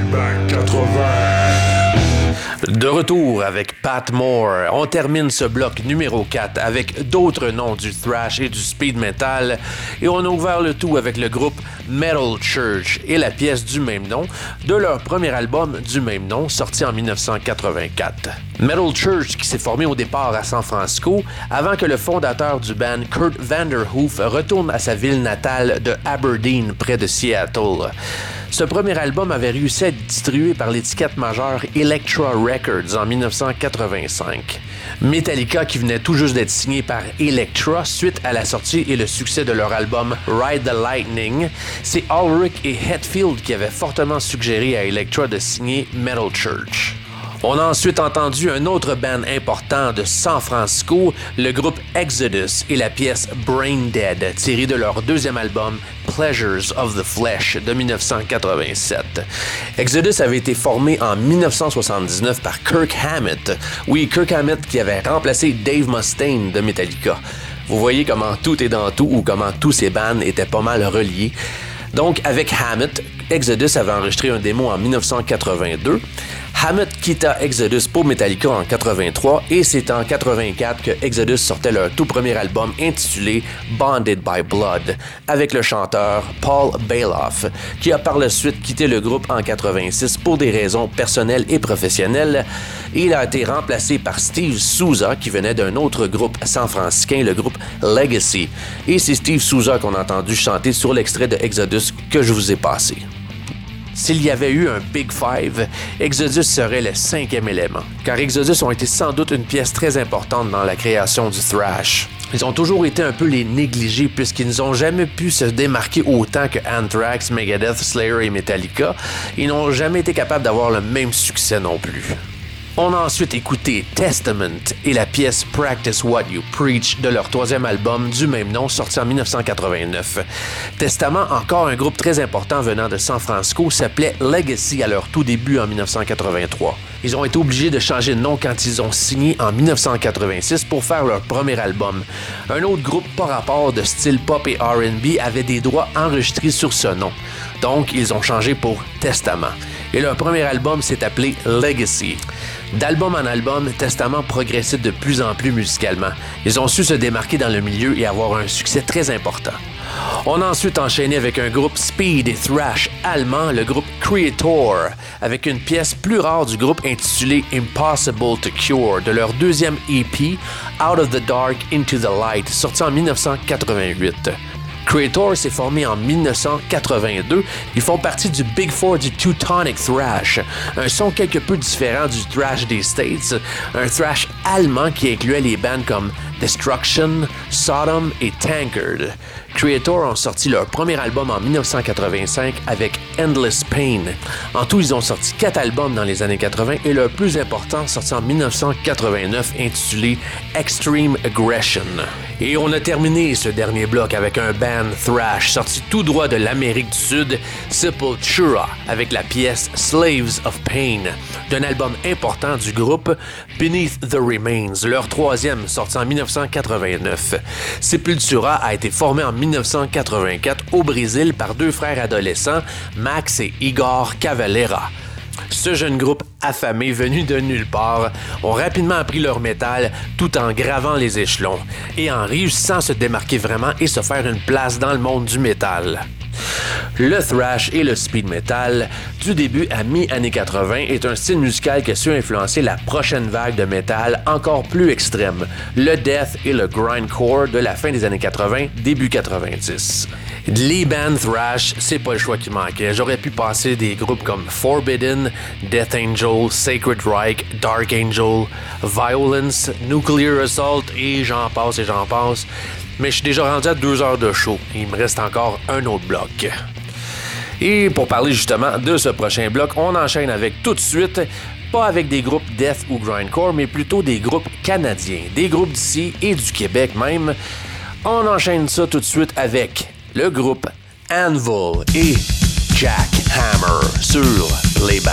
Playback 80. De retour avec Pat Moore, on termine ce bloc numéro 4 avec d'autres noms du thrash et du speed metal et on a ouvert le tout avec le groupe Metal Church et la pièce du même nom de leur premier album du même nom sorti en 1984. Metal Church qui s'est formé au départ à San Francisco avant que le fondateur du band Kurt Vanderhoof retourne à sa ville natale de Aberdeen près de Seattle. Ce premier album avait réussi à être distribué par l'étiquette majeure Elektra Records en 1985. Metallica, qui venait tout juste d'être signé par Elektra suite à la sortie et le succès de leur album Ride the Lightning, c'est Ulrich et Hetfield qui avaient fortement suggéré à Elektra de signer Metal Church. On a ensuite entendu un autre band important de San Francisco, le groupe Exodus et la pièce Brain Dead, tirée de leur deuxième album Pleasures of the Flesh de 1987. Exodus avait été formé en 1979 par Kirk Hammett. Oui, Kirk Hammett qui avait remplacé Dave Mustaine de Metallica. Vous voyez comment tout est dans tout ou comment tous ces bands étaient pas mal reliés. Donc, avec Hammett, Exodus avait enregistré un démo en 1982. Hammett quitta Exodus pour Metallica en 83 et c'est en 84 que Exodus sortait leur tout premier album intitulé Bonded by Blood avec le chanteur Paul Bailoff qui a par la suite quitté le groupe en 86 pour des raisons personnelles et professionnelles. Il a été remplacé par Steve Souza qui venait d'un autre groupe san-franciscain, le groupe Legacy. Et c'est Steve Souza qu'on a entendu chanter sur l'extrait de Exodus que je vous ai passé. S'il y avait eu un Big Five, Exodus serait le 5e élément, car Exodus ont été sans doute une pièce très importante dans la création du thrash. Ils ont toujours été un peu les négligés puisqu'ils n'ont jamais pu se démarquer autant que Anthrax, Megadeth, Slayer et Metallica. Ils n'ont jamais été capables d'avoir le même succès non plus. On a ensuite écouté Testament et la pièce Practice What You Preach de leur troisième album du même nom sorti en 1989. Testament, encore un groupe très important venant de San Francisco, s'appelait Legacy à leur tout début en 1983. Ils ont été obligés de changer de nom quand ils ont signé en 1986 pour faire leur premier album. Un autre groupe par rapport de style pop et R&B avait des droits enregistrés sur ce nom. Donc, ils ont changé pour Testament. Et leur premier album s'est appelé Legacy. D'album en album, Testament progressait de plus en plus musicalement. Ils ont su se démarquer dans le milieu et avoir un succès très important. On a ensuite enchaîné avec un groupe speed et thrash allemand, le groupe Creator, avec une pièce plus rare du groupe intitulée Impossible to Cure de leur deuxième EP Out of the Dark into the Light, sorti en 1988. Creator s'est formé en 1982. Ils font partie du Big Four du Teutonic Thrash, un son quelque peu différent du thrash des States, un thrash allemand qui incluait les bands comme Destruction, Sodom et Tankard. Creator ont sorti leur premier album en 1985 avec Endless Pain. En tout, ils ont sorti 4 albums dans les années 80 et leur plus important sorti en 1989 intitulé Extreme Aggression. Et on a terminé ce dernier bloc avec un band thrash sorti tout droit de l'Amérique du Sud, Sepultura, avec la pièce Slaves of Pain, d'un album important du groupe Beneath the Remains, leur troisième sorti en 1989. Sepultura a été formé en 1984 au Brésil par deux frères adolescents, Max et Igor Cavalera. Ce jeune groupe affamé venu de nulle part ont rapidement appris leur métal tout en gravant les échelons et en réussissant à se démarquer vraiment et se faire une place dans le monde du métal. Le thrash et le speed metal, du début à mi-années 80, est un style musical qui a su influencer la prochaine vague de métal encore plus extrême, le death et le grindcore de la fin des années 80, début 90. Les bands thrash, c'est pas le choix qui manquait. J'aurais pu passer des groupes comme Forbidden, Death Angel, Sacred Reich, Dark Angel, Violence, Nuclear Assault et j'en passe. Mais je suis déjà rendu à 2 heures de show. Il me reste encore un autre bloc. Et pour parler justement de ce prochain bloc, on enchaîne avec tout de suite, pas avec des groupes death ou grindcore, mais plutôt des groupes canadiens, des groupes d'ici et du Québec même. On enchaîne ça tout de suite avec le groupe Anvil et Jack Hammer sur Playback.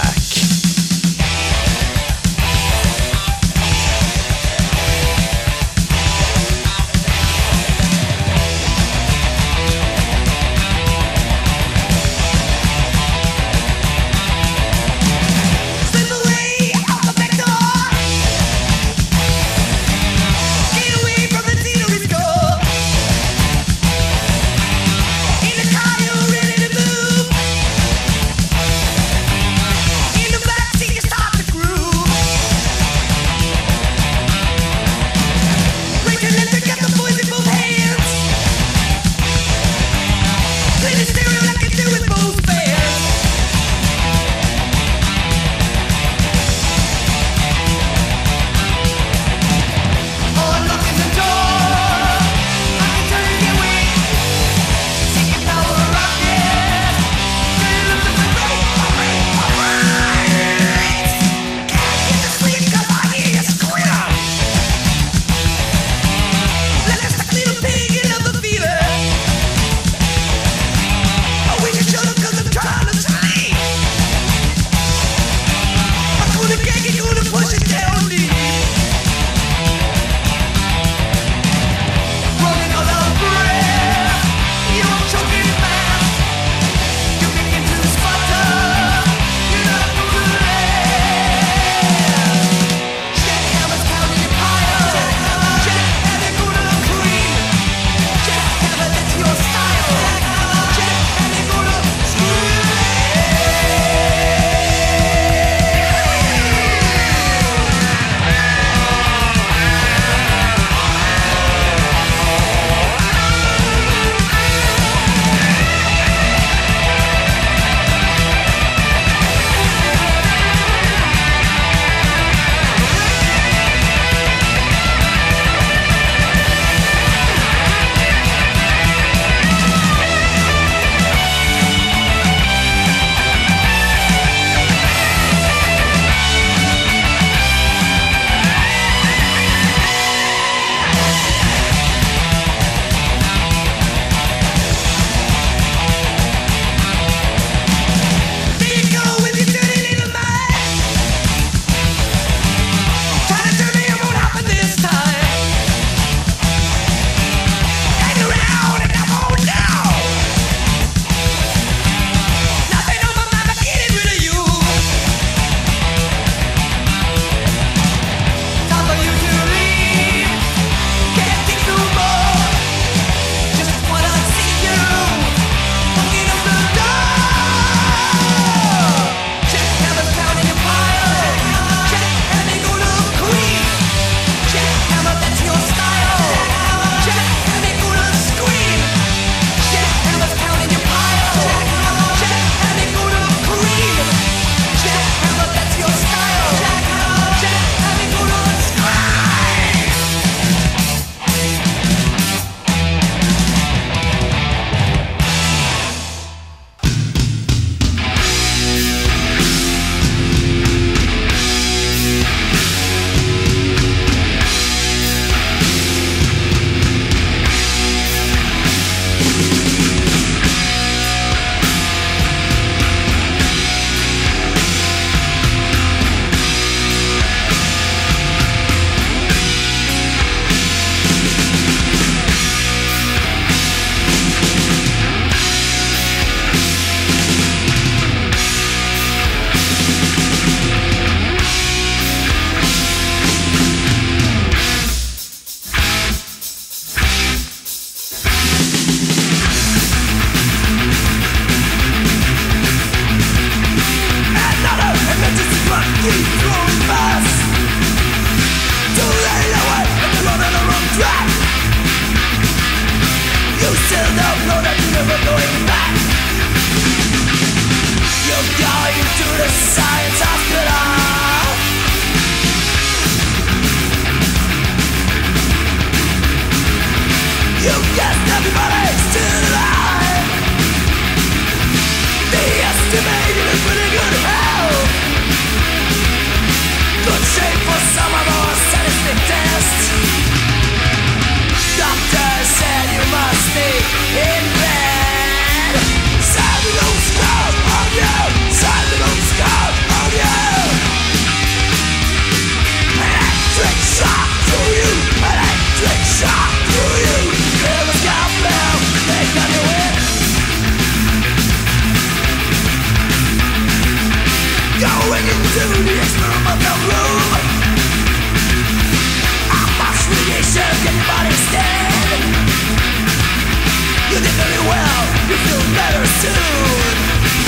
shot through you. Feel the sky fell, they got you in. Going into the experimental room. How much radiation can your body stand? You did very well, you feel better soon.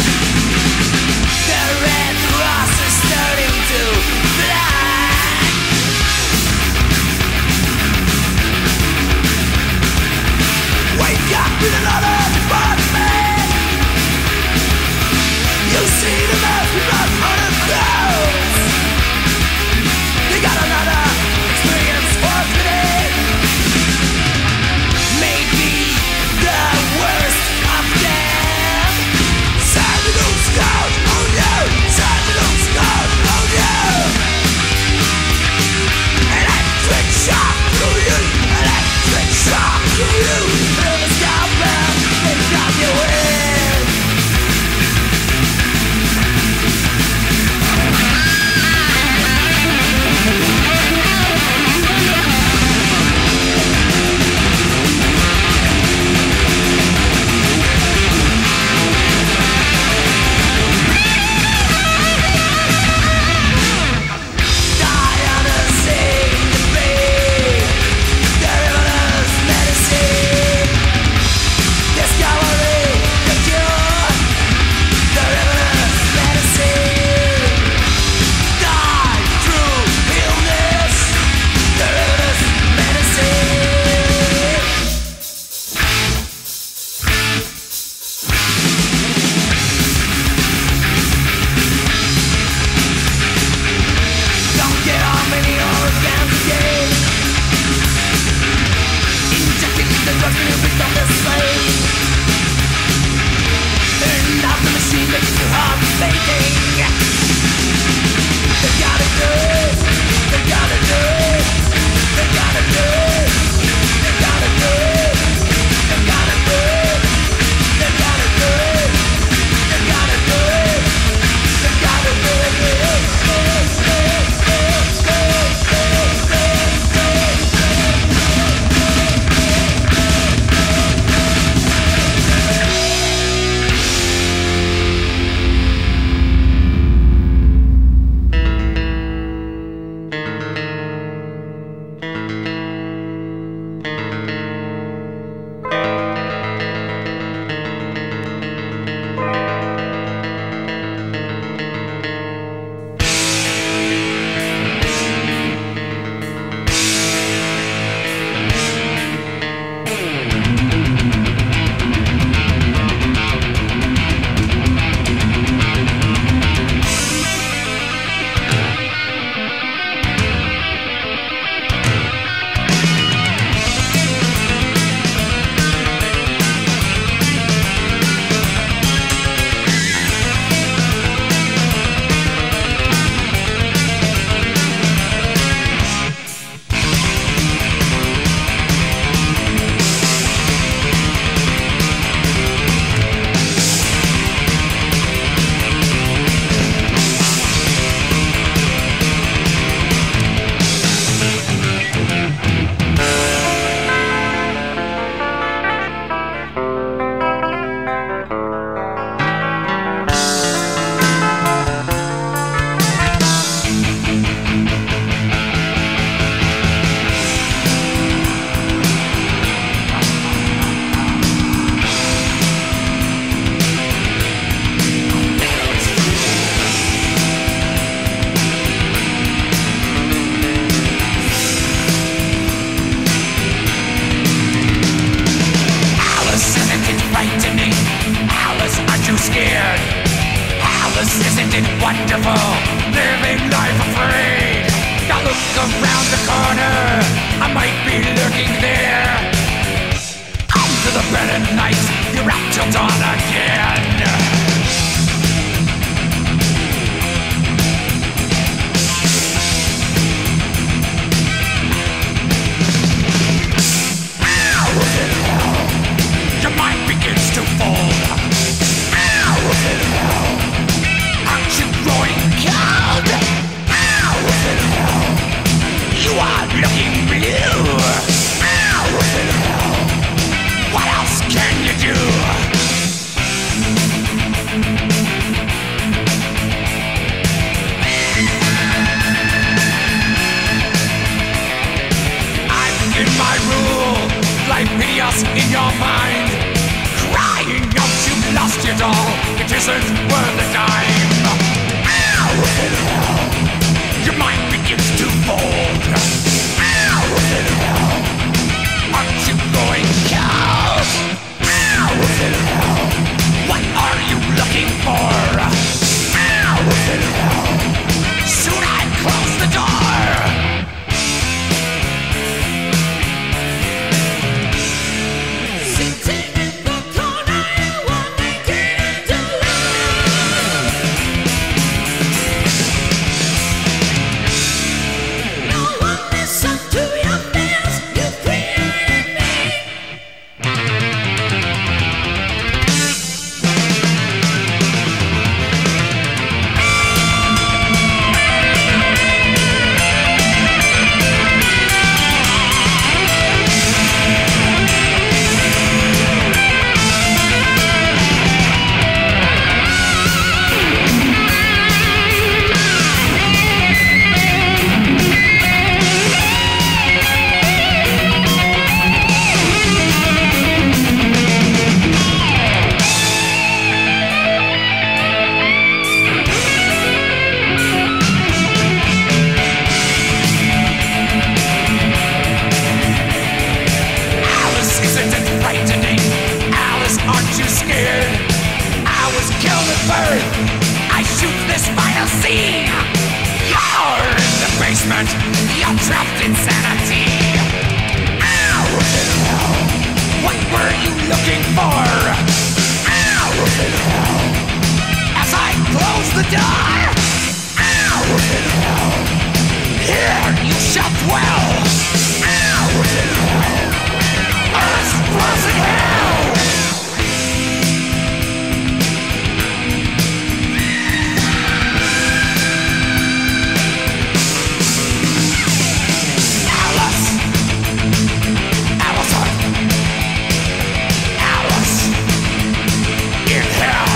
The Red Cross is starting to fly. Wake up in another apartment. You see the mass blood running close. They got another experience for today. Maybe the worst of them. Silent scout on you. Silent scout on you. Electric shock through you. Electric shock through you. Feel the scout bell. They got you in. You are looking blue. isn't worth a dime. Alice in hell, your mind begins to fold. Alice in hell, aren't you going cold? Alice in hell, what are you looking for? Alice in hell, soon I close the door. Sitting in the corner, you are making it alone. No one listens to your fears, you created me. Alice, isn't it frightening? Alice, aren't you scared? I was killed at birth. I shoot this final scene. You're in the basement. You're trapped in sanity. Alice in hell, what were you looking for? Alice in hell, as I close the door. Alice in hell, here you shall dwell. Alice in hell, Earth's frozen hell. Alice, Allison, Alice, in hell.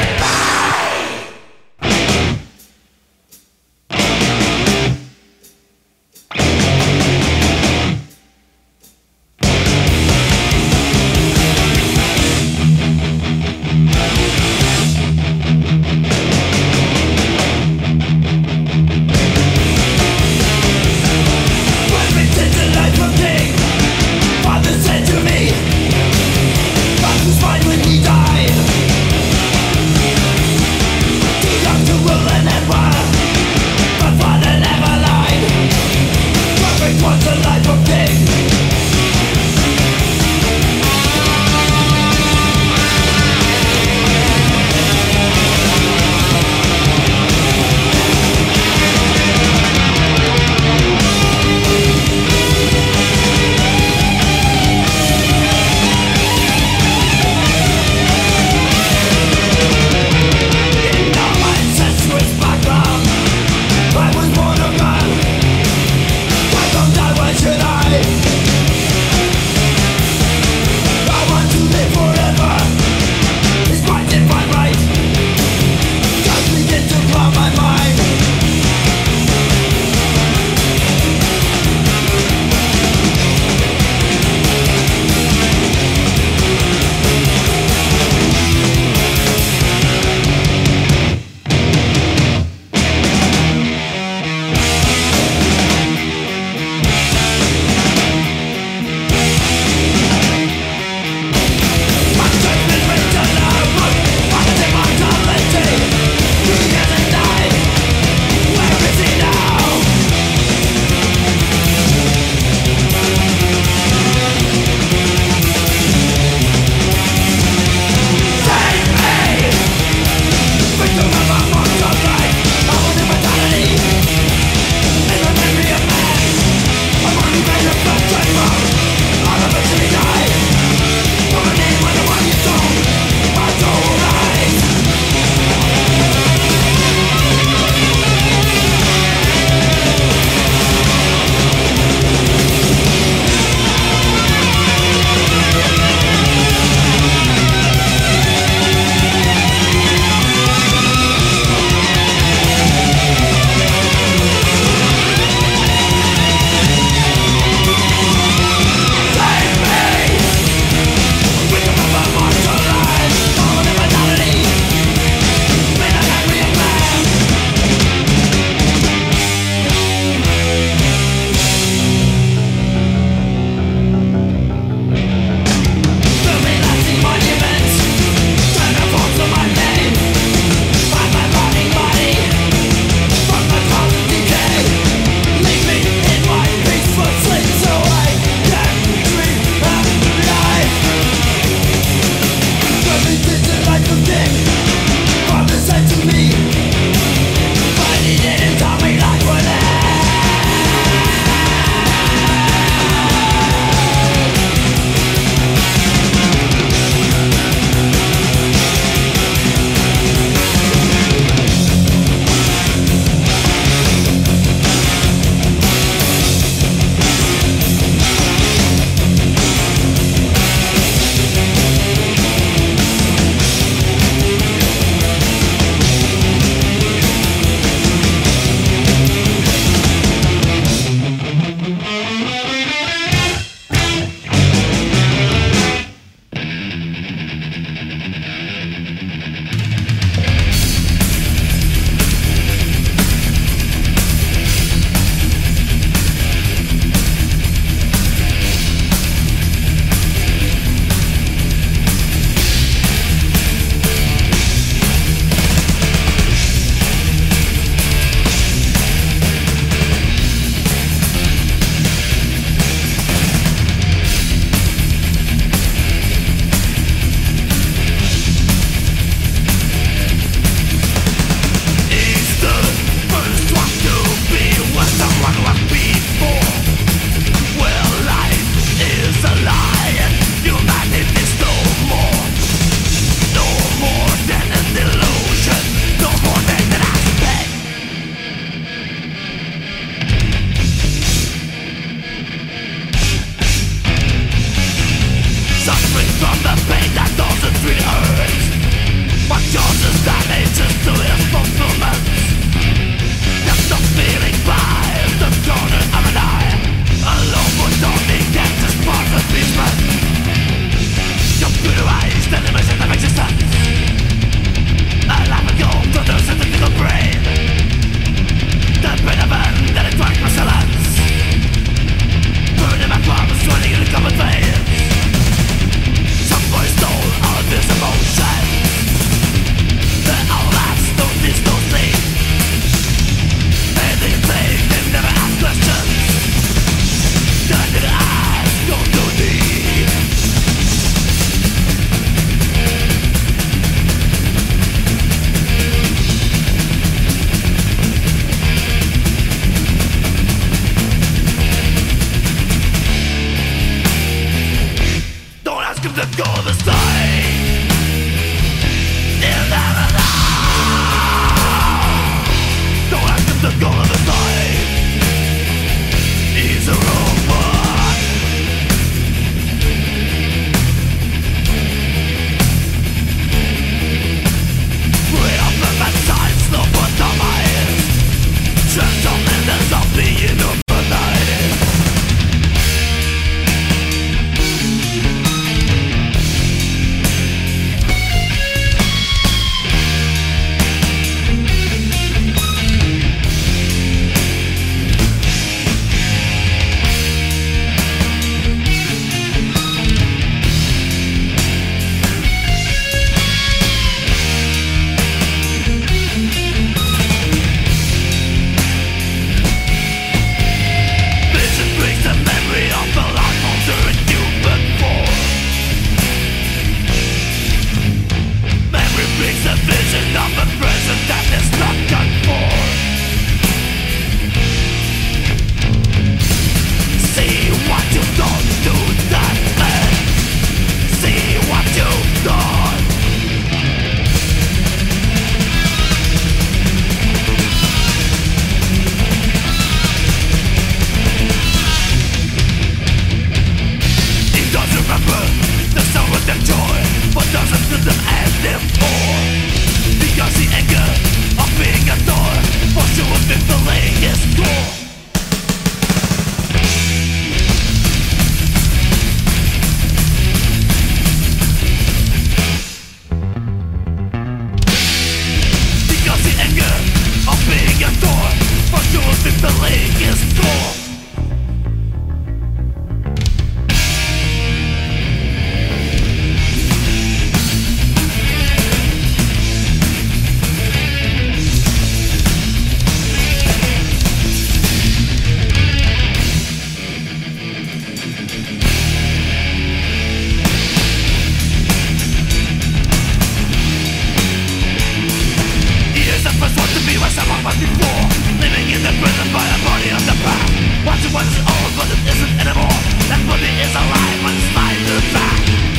Goodbye. being adored, for sure if the league is torn. Before, living in the prison by the body of the past. Watching what's old, but it isn't anymore. That body is alive, but it's life to back.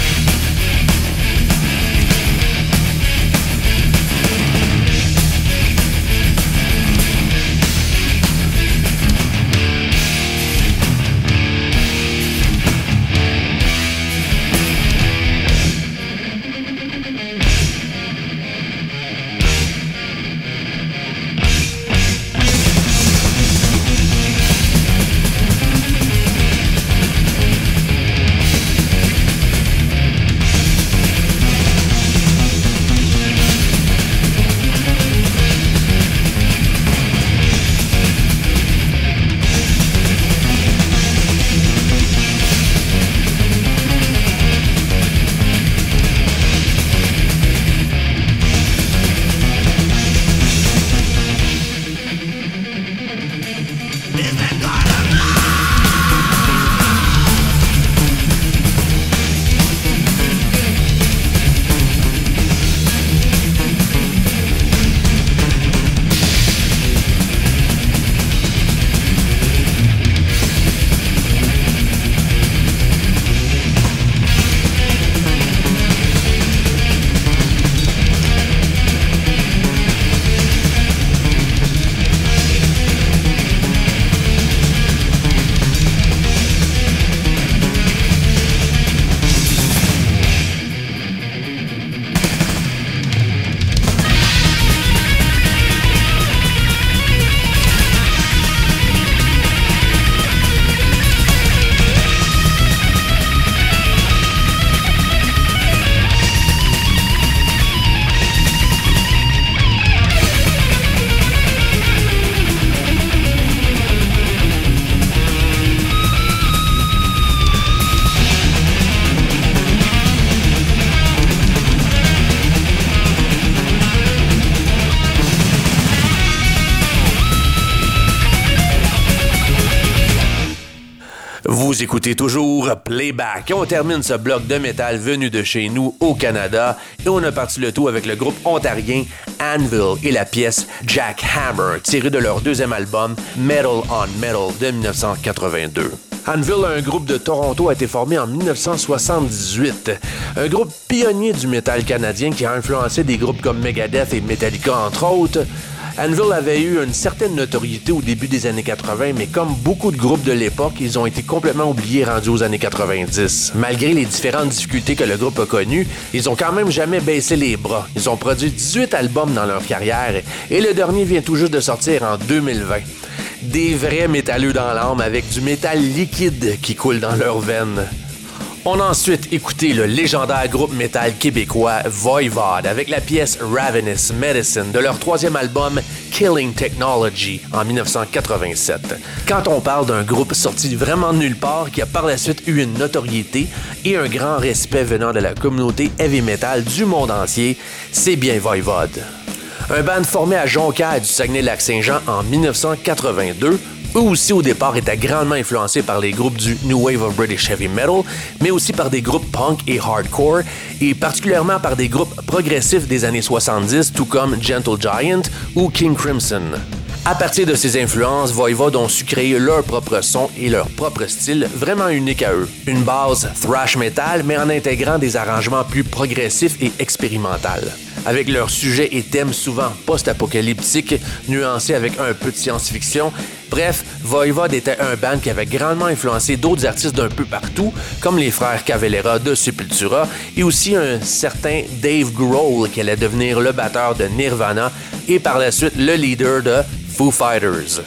Vous écoutez toujours Playback. Et on termine ce bloc de métal venu de chez nous au Canada et on a parti le tout avec le groupe ontarien Anvil et la pièce Jack Hammer tirée de leur deuxième album Metal on Metal de 1982. Anvil, un groupe de Toronto, a été formé en 1978. Un groupe pionnier du métal canadien qui a influencé des groupes comme Megadeth et Metallica entre autres. Anvil avait eu une certaine notoriété au début des années 80, mais comme beaucoup de groupes de l'époque, ils ont été complètement oubliés rendus aux années 90. Malgré les différentes difficultés que le groupe a connues, ils ont quand même jamais baissé les bras. Ils ont produit 18 albums dans leur carrière et le dernier vient tout juste de sortir en 2020. Des vrais métalleux dans l'âme avec du métal liquide qui coule dans leurs veines. On a ensuite écouté le légendaire groupe métal québécois Voivod avec la pièce Ravenous Medicine de leur troisième album Killing Technology en 1987. Quand on parle d'un groupe sorti vraiment de nulle part qui a par la suite eu une notoriété et un grand respect venant de la communauté heavy metal du monde entier, c'est bien Voivod. Un band formé à Jonquière du Saguenay-Lac-Saint-Jean en 1982, eux aussi au départ étaient grandement influencés par les groupes du New Wave of British Heavy Metal, mais aussi par des groupes punk et hardcore, et particulièrement par des groupes progressifs des années 70, tout comme Gentle Giant ou King Crimson. À partir de ces influences, Voivod ont su créer leur propre son et leur propre style vraiment unique à eux. Une base thrash metal, mais en intégrant des arrangements plus progressifs et expérimentaux. Avec leurs sujets et thèmes souvent post-apocalyptiques, nuancés avec un peu de science-fiction. Bref, Voivod était un band qui avait grandement influencé d'autres artistes d'un peu partout, comme les frères Cavalera de Sepultura, et aussi un certain Dave Grohl qui allait devenir le batteur de Nirvana et par la suite le leader de Foo Fighters.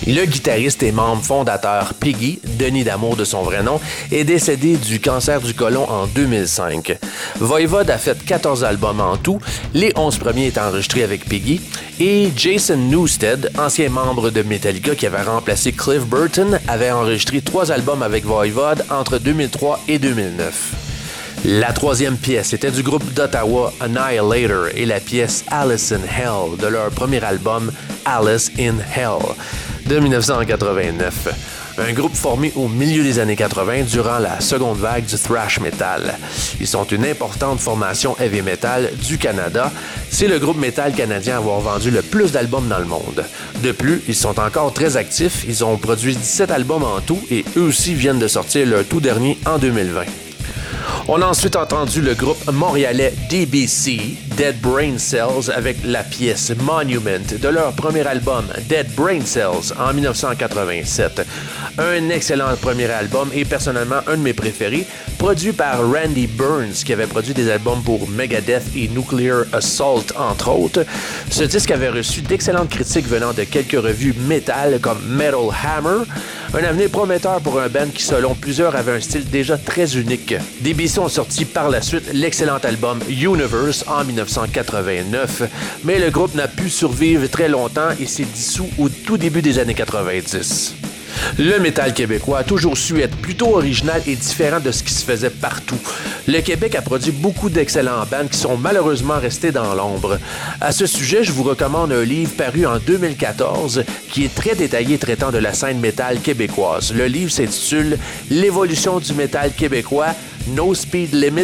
Le guitariste et membre fondateur Piggy, Denis D'Amour de son vrai nom, est décédé du cancer du côlon en 2005. Voivod a fait 14 albums en tout, les 11 premiers étant enregistrés avec Piggy, et Jason Newsted, ancien membre de Metallica qui avait remplacé Cliff Burton, avait enregistré 3 albums avec Voivod entre 2003 et 2009. La troisième pièce était du groupe d'Ottawa Annihilator et la pièce Alice in Hell de leur premier album Alice in Hell de 1989. Un groupe formé au milieu des années 80 durant la seconde vague du thrash metal. Ils sont une importante formation heavy metal du Canada. C'est le groupe metal canadien à avoir vendu le plus d'albums dans le monde. De plus, ils sont encore très actifs. Ils ont produit 17 albums en tout et eux aussi viennent de sortir leur tout dernier en 2020. On a ensuite entendu le groupe montréalais DBC, Dead Brain Cells, avec la pièce Monument de leur premier album Dead Brain Cells en 1987. Un excellent premier album et personnellement un de mes préférés, produit par Randy Burns qui avait produit des albums pour Megadeth et Nuclear Assault entre autres. Ce disque avait reçu d'excellentes critiques venant de quelques revues metal comme Metal Hammer, un avenir prometteur pour un band qui selon plusieurs avait un style déjà très unique. DBC ont sorti par la suite l'excellent album Universe en 1989, mais le groupe n'a pu survivre très longtemps et s'est dissous au tout début des années 90. Le métal québécois a toujours su être plutôt original et différent de ce qui se faisait partout. Le Québec a produit beaucoup d'excellents bands qui sont malheureusement restés dans l'ombre. À ce sujet, je vous recommande un livre paru en 2014 qui est très détaillé traitant de la scène métal québécoise. Le livre s'intitule « L'évolution du métal québécois, No Speed Limit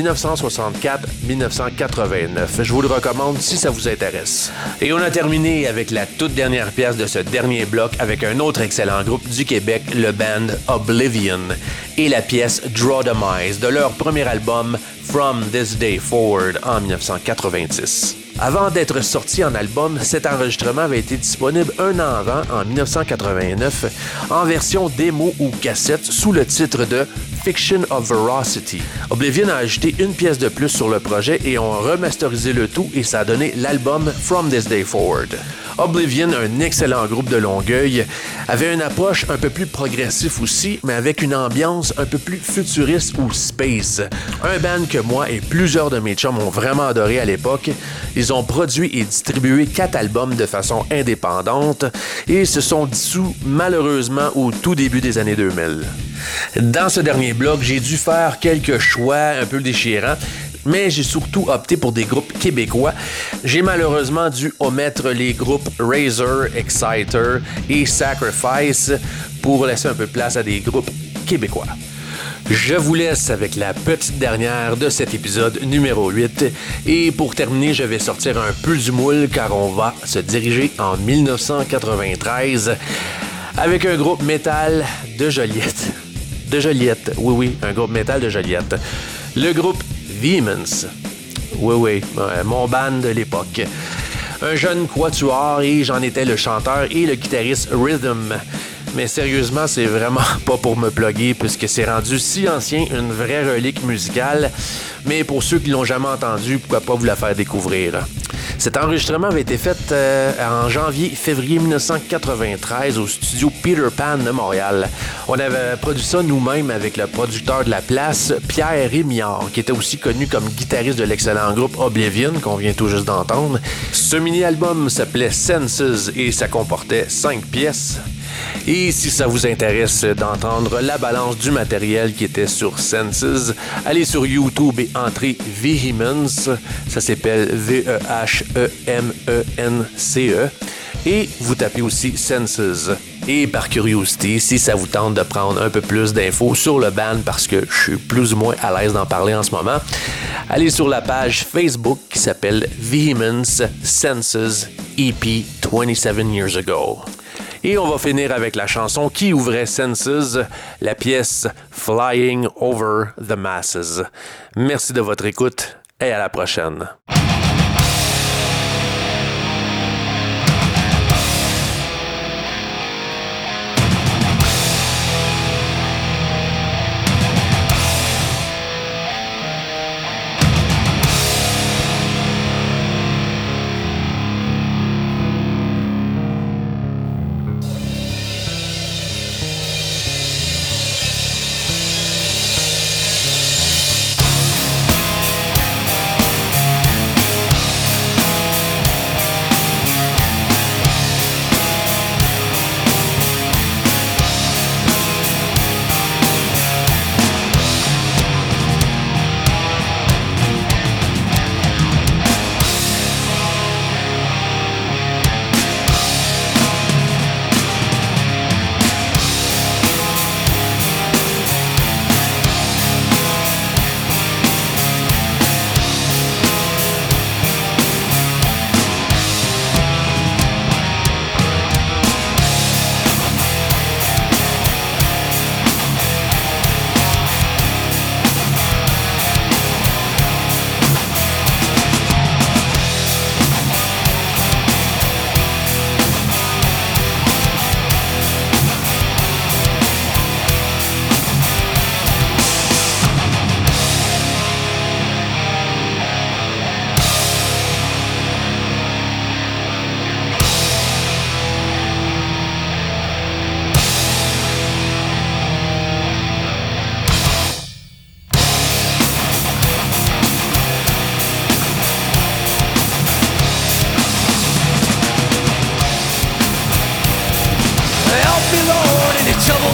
1964-1989. Je vous le recommande si ça vous intéresse. Et on a terminé avec la toute dernière pièce de ce dernier bloc avec un autre excellent groupe du Québec, le band Oblivion, et la pièce Draw the Mice de leur premier album From This Day Forward en 1990. Avant d'être sorti en album, cet enregistrement avait été disponible un an avant, en 1989, en version démo ou cassette sous le titre de Fiction of Veracity. Oblivion a ajouté une pièce de plus sur le projet et ont remasterisé le tout et ça a donné l'album From This Day Forward. Oblivion, un excellent groupe de Longueuil, avait une approche un peu plus progressive aussi, mais avec une ambiance un peu plus futuriste ou space. Un band que moi et plusieurs de mes chums ont vraiment adoré à l'époque. Ils ont produit et distribué 4 albums de façon indépendante et se sont dissous malheureusement au tout début des années 2000. Dans ce dernier bloc, j'ai dû faire quelques choix un peu déchirants, mais j'ai surtout opté pour des groupes québécois. J'ai malheureusement dû omettre les groupes Razor, Exciter et Sacrifice pour laisser un peu de place à des groupes québécois. Je vous laisse avec la petite dernière de cet épisode numéro 8. Et pour terminer, je vais sortir un peu du moule car on va se diriger en 1993 avec un groupe métal de Joliette. De Joliette, oui, un groupe métal de Joliette. Le groupe Vehemence. Oui, mon band de l'époque. Un jeune quatuor et j'en étais le chanteur et le guitariste Rhythm. Mais sérieusement, c'est vraiment pas pour me plugger puisque c'est rendu si ancien, une vraie relique musicale. Mais pour ceux qui l'ont jamais entendu, pourquoi pas vous la faire découvrir. Cet enregistrement avait été fait en janvier-février 1993 au studio Peter Pan de Montréal. On avait produit ça nous-mêmes avec le producteur de la place, Pierre Rémillard, qui était aussi connu comme guitariste de l'excellent groupe Oblivion, qu'on vient tout juste d'entendre. Ce mini-album s'appelait Senses et ça comportait 5 pièces. Et si ça vous intéresse d'entendre la balance du matériel qui était sur Senses, allez sur YouTube et entrez Vehemence, ça s'appelle V-E-H-E-M-E-N-C-E, et vous tapez aussi Senses. Et par curiosité, si ça vous tente de prendre un peu plus d'infos sur le band, parce que je suis plus ou moins à l'aise d'en parler en ce moment, allez sur la page Facebook qui s'appelle Vehemence Senses EP 27 Years Ago. Et on va finir avec la chanson qui ouvrait Senses, la pièce Flying Over the Masses. Merci de votre écoute et à la prochaine.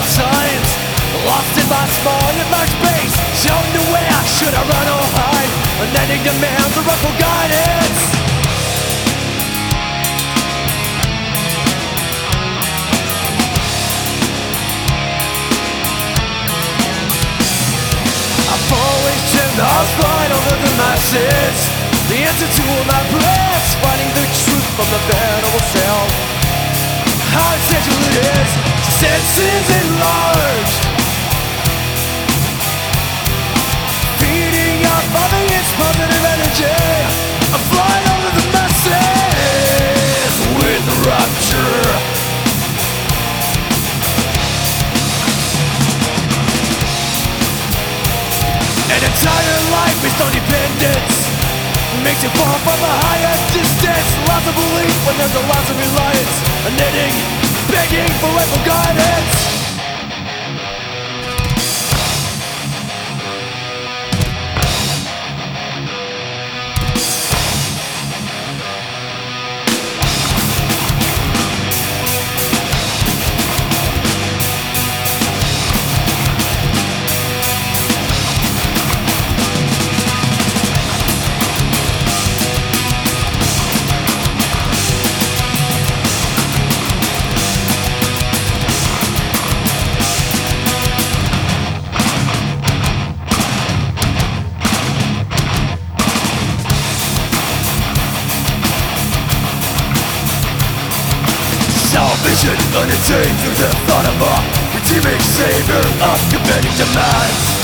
times, lost in my small and large space, shown the way I should I run or hide, unending demands of ruffle guidance. I've always turned off right over the masses, the answer to all my prayers, finding the truth from the venerable self. How essential it is, senses enlarged, feeding off of its positive energy. I'm flying over the masses with rapture. An entire life based on dependence makes you fall from a higher distance. Lots of belief when there's a loss of reliance, a knitting, begging for parental guidance. Salvation unattained through the thought of a redeeming savior of committing demands.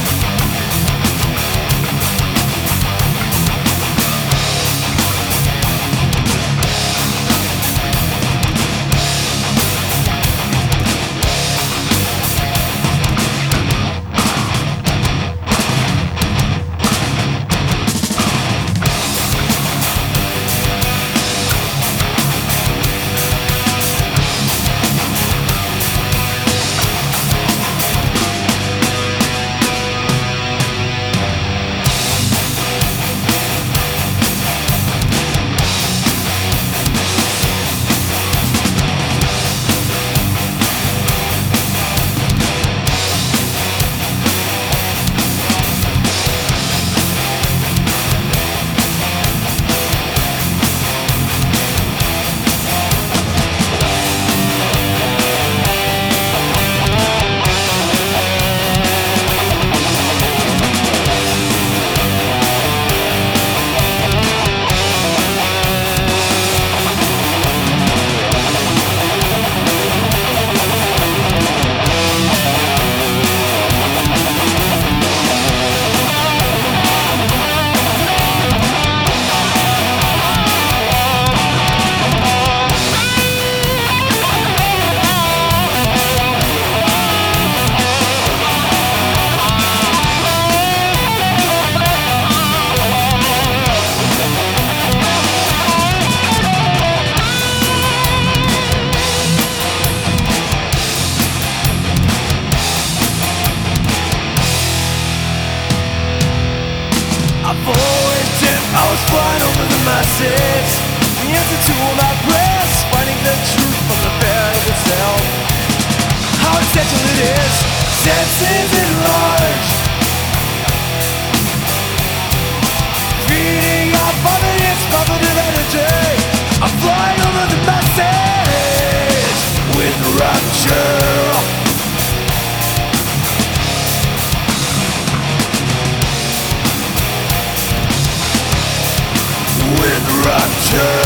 Flying over the masses, the answer to all my prayers, finding the truth from the bed of itself. How essential it is, senses enlarged, feeding off of its positive energy. I'm flying over the masses with rapture. With rapture.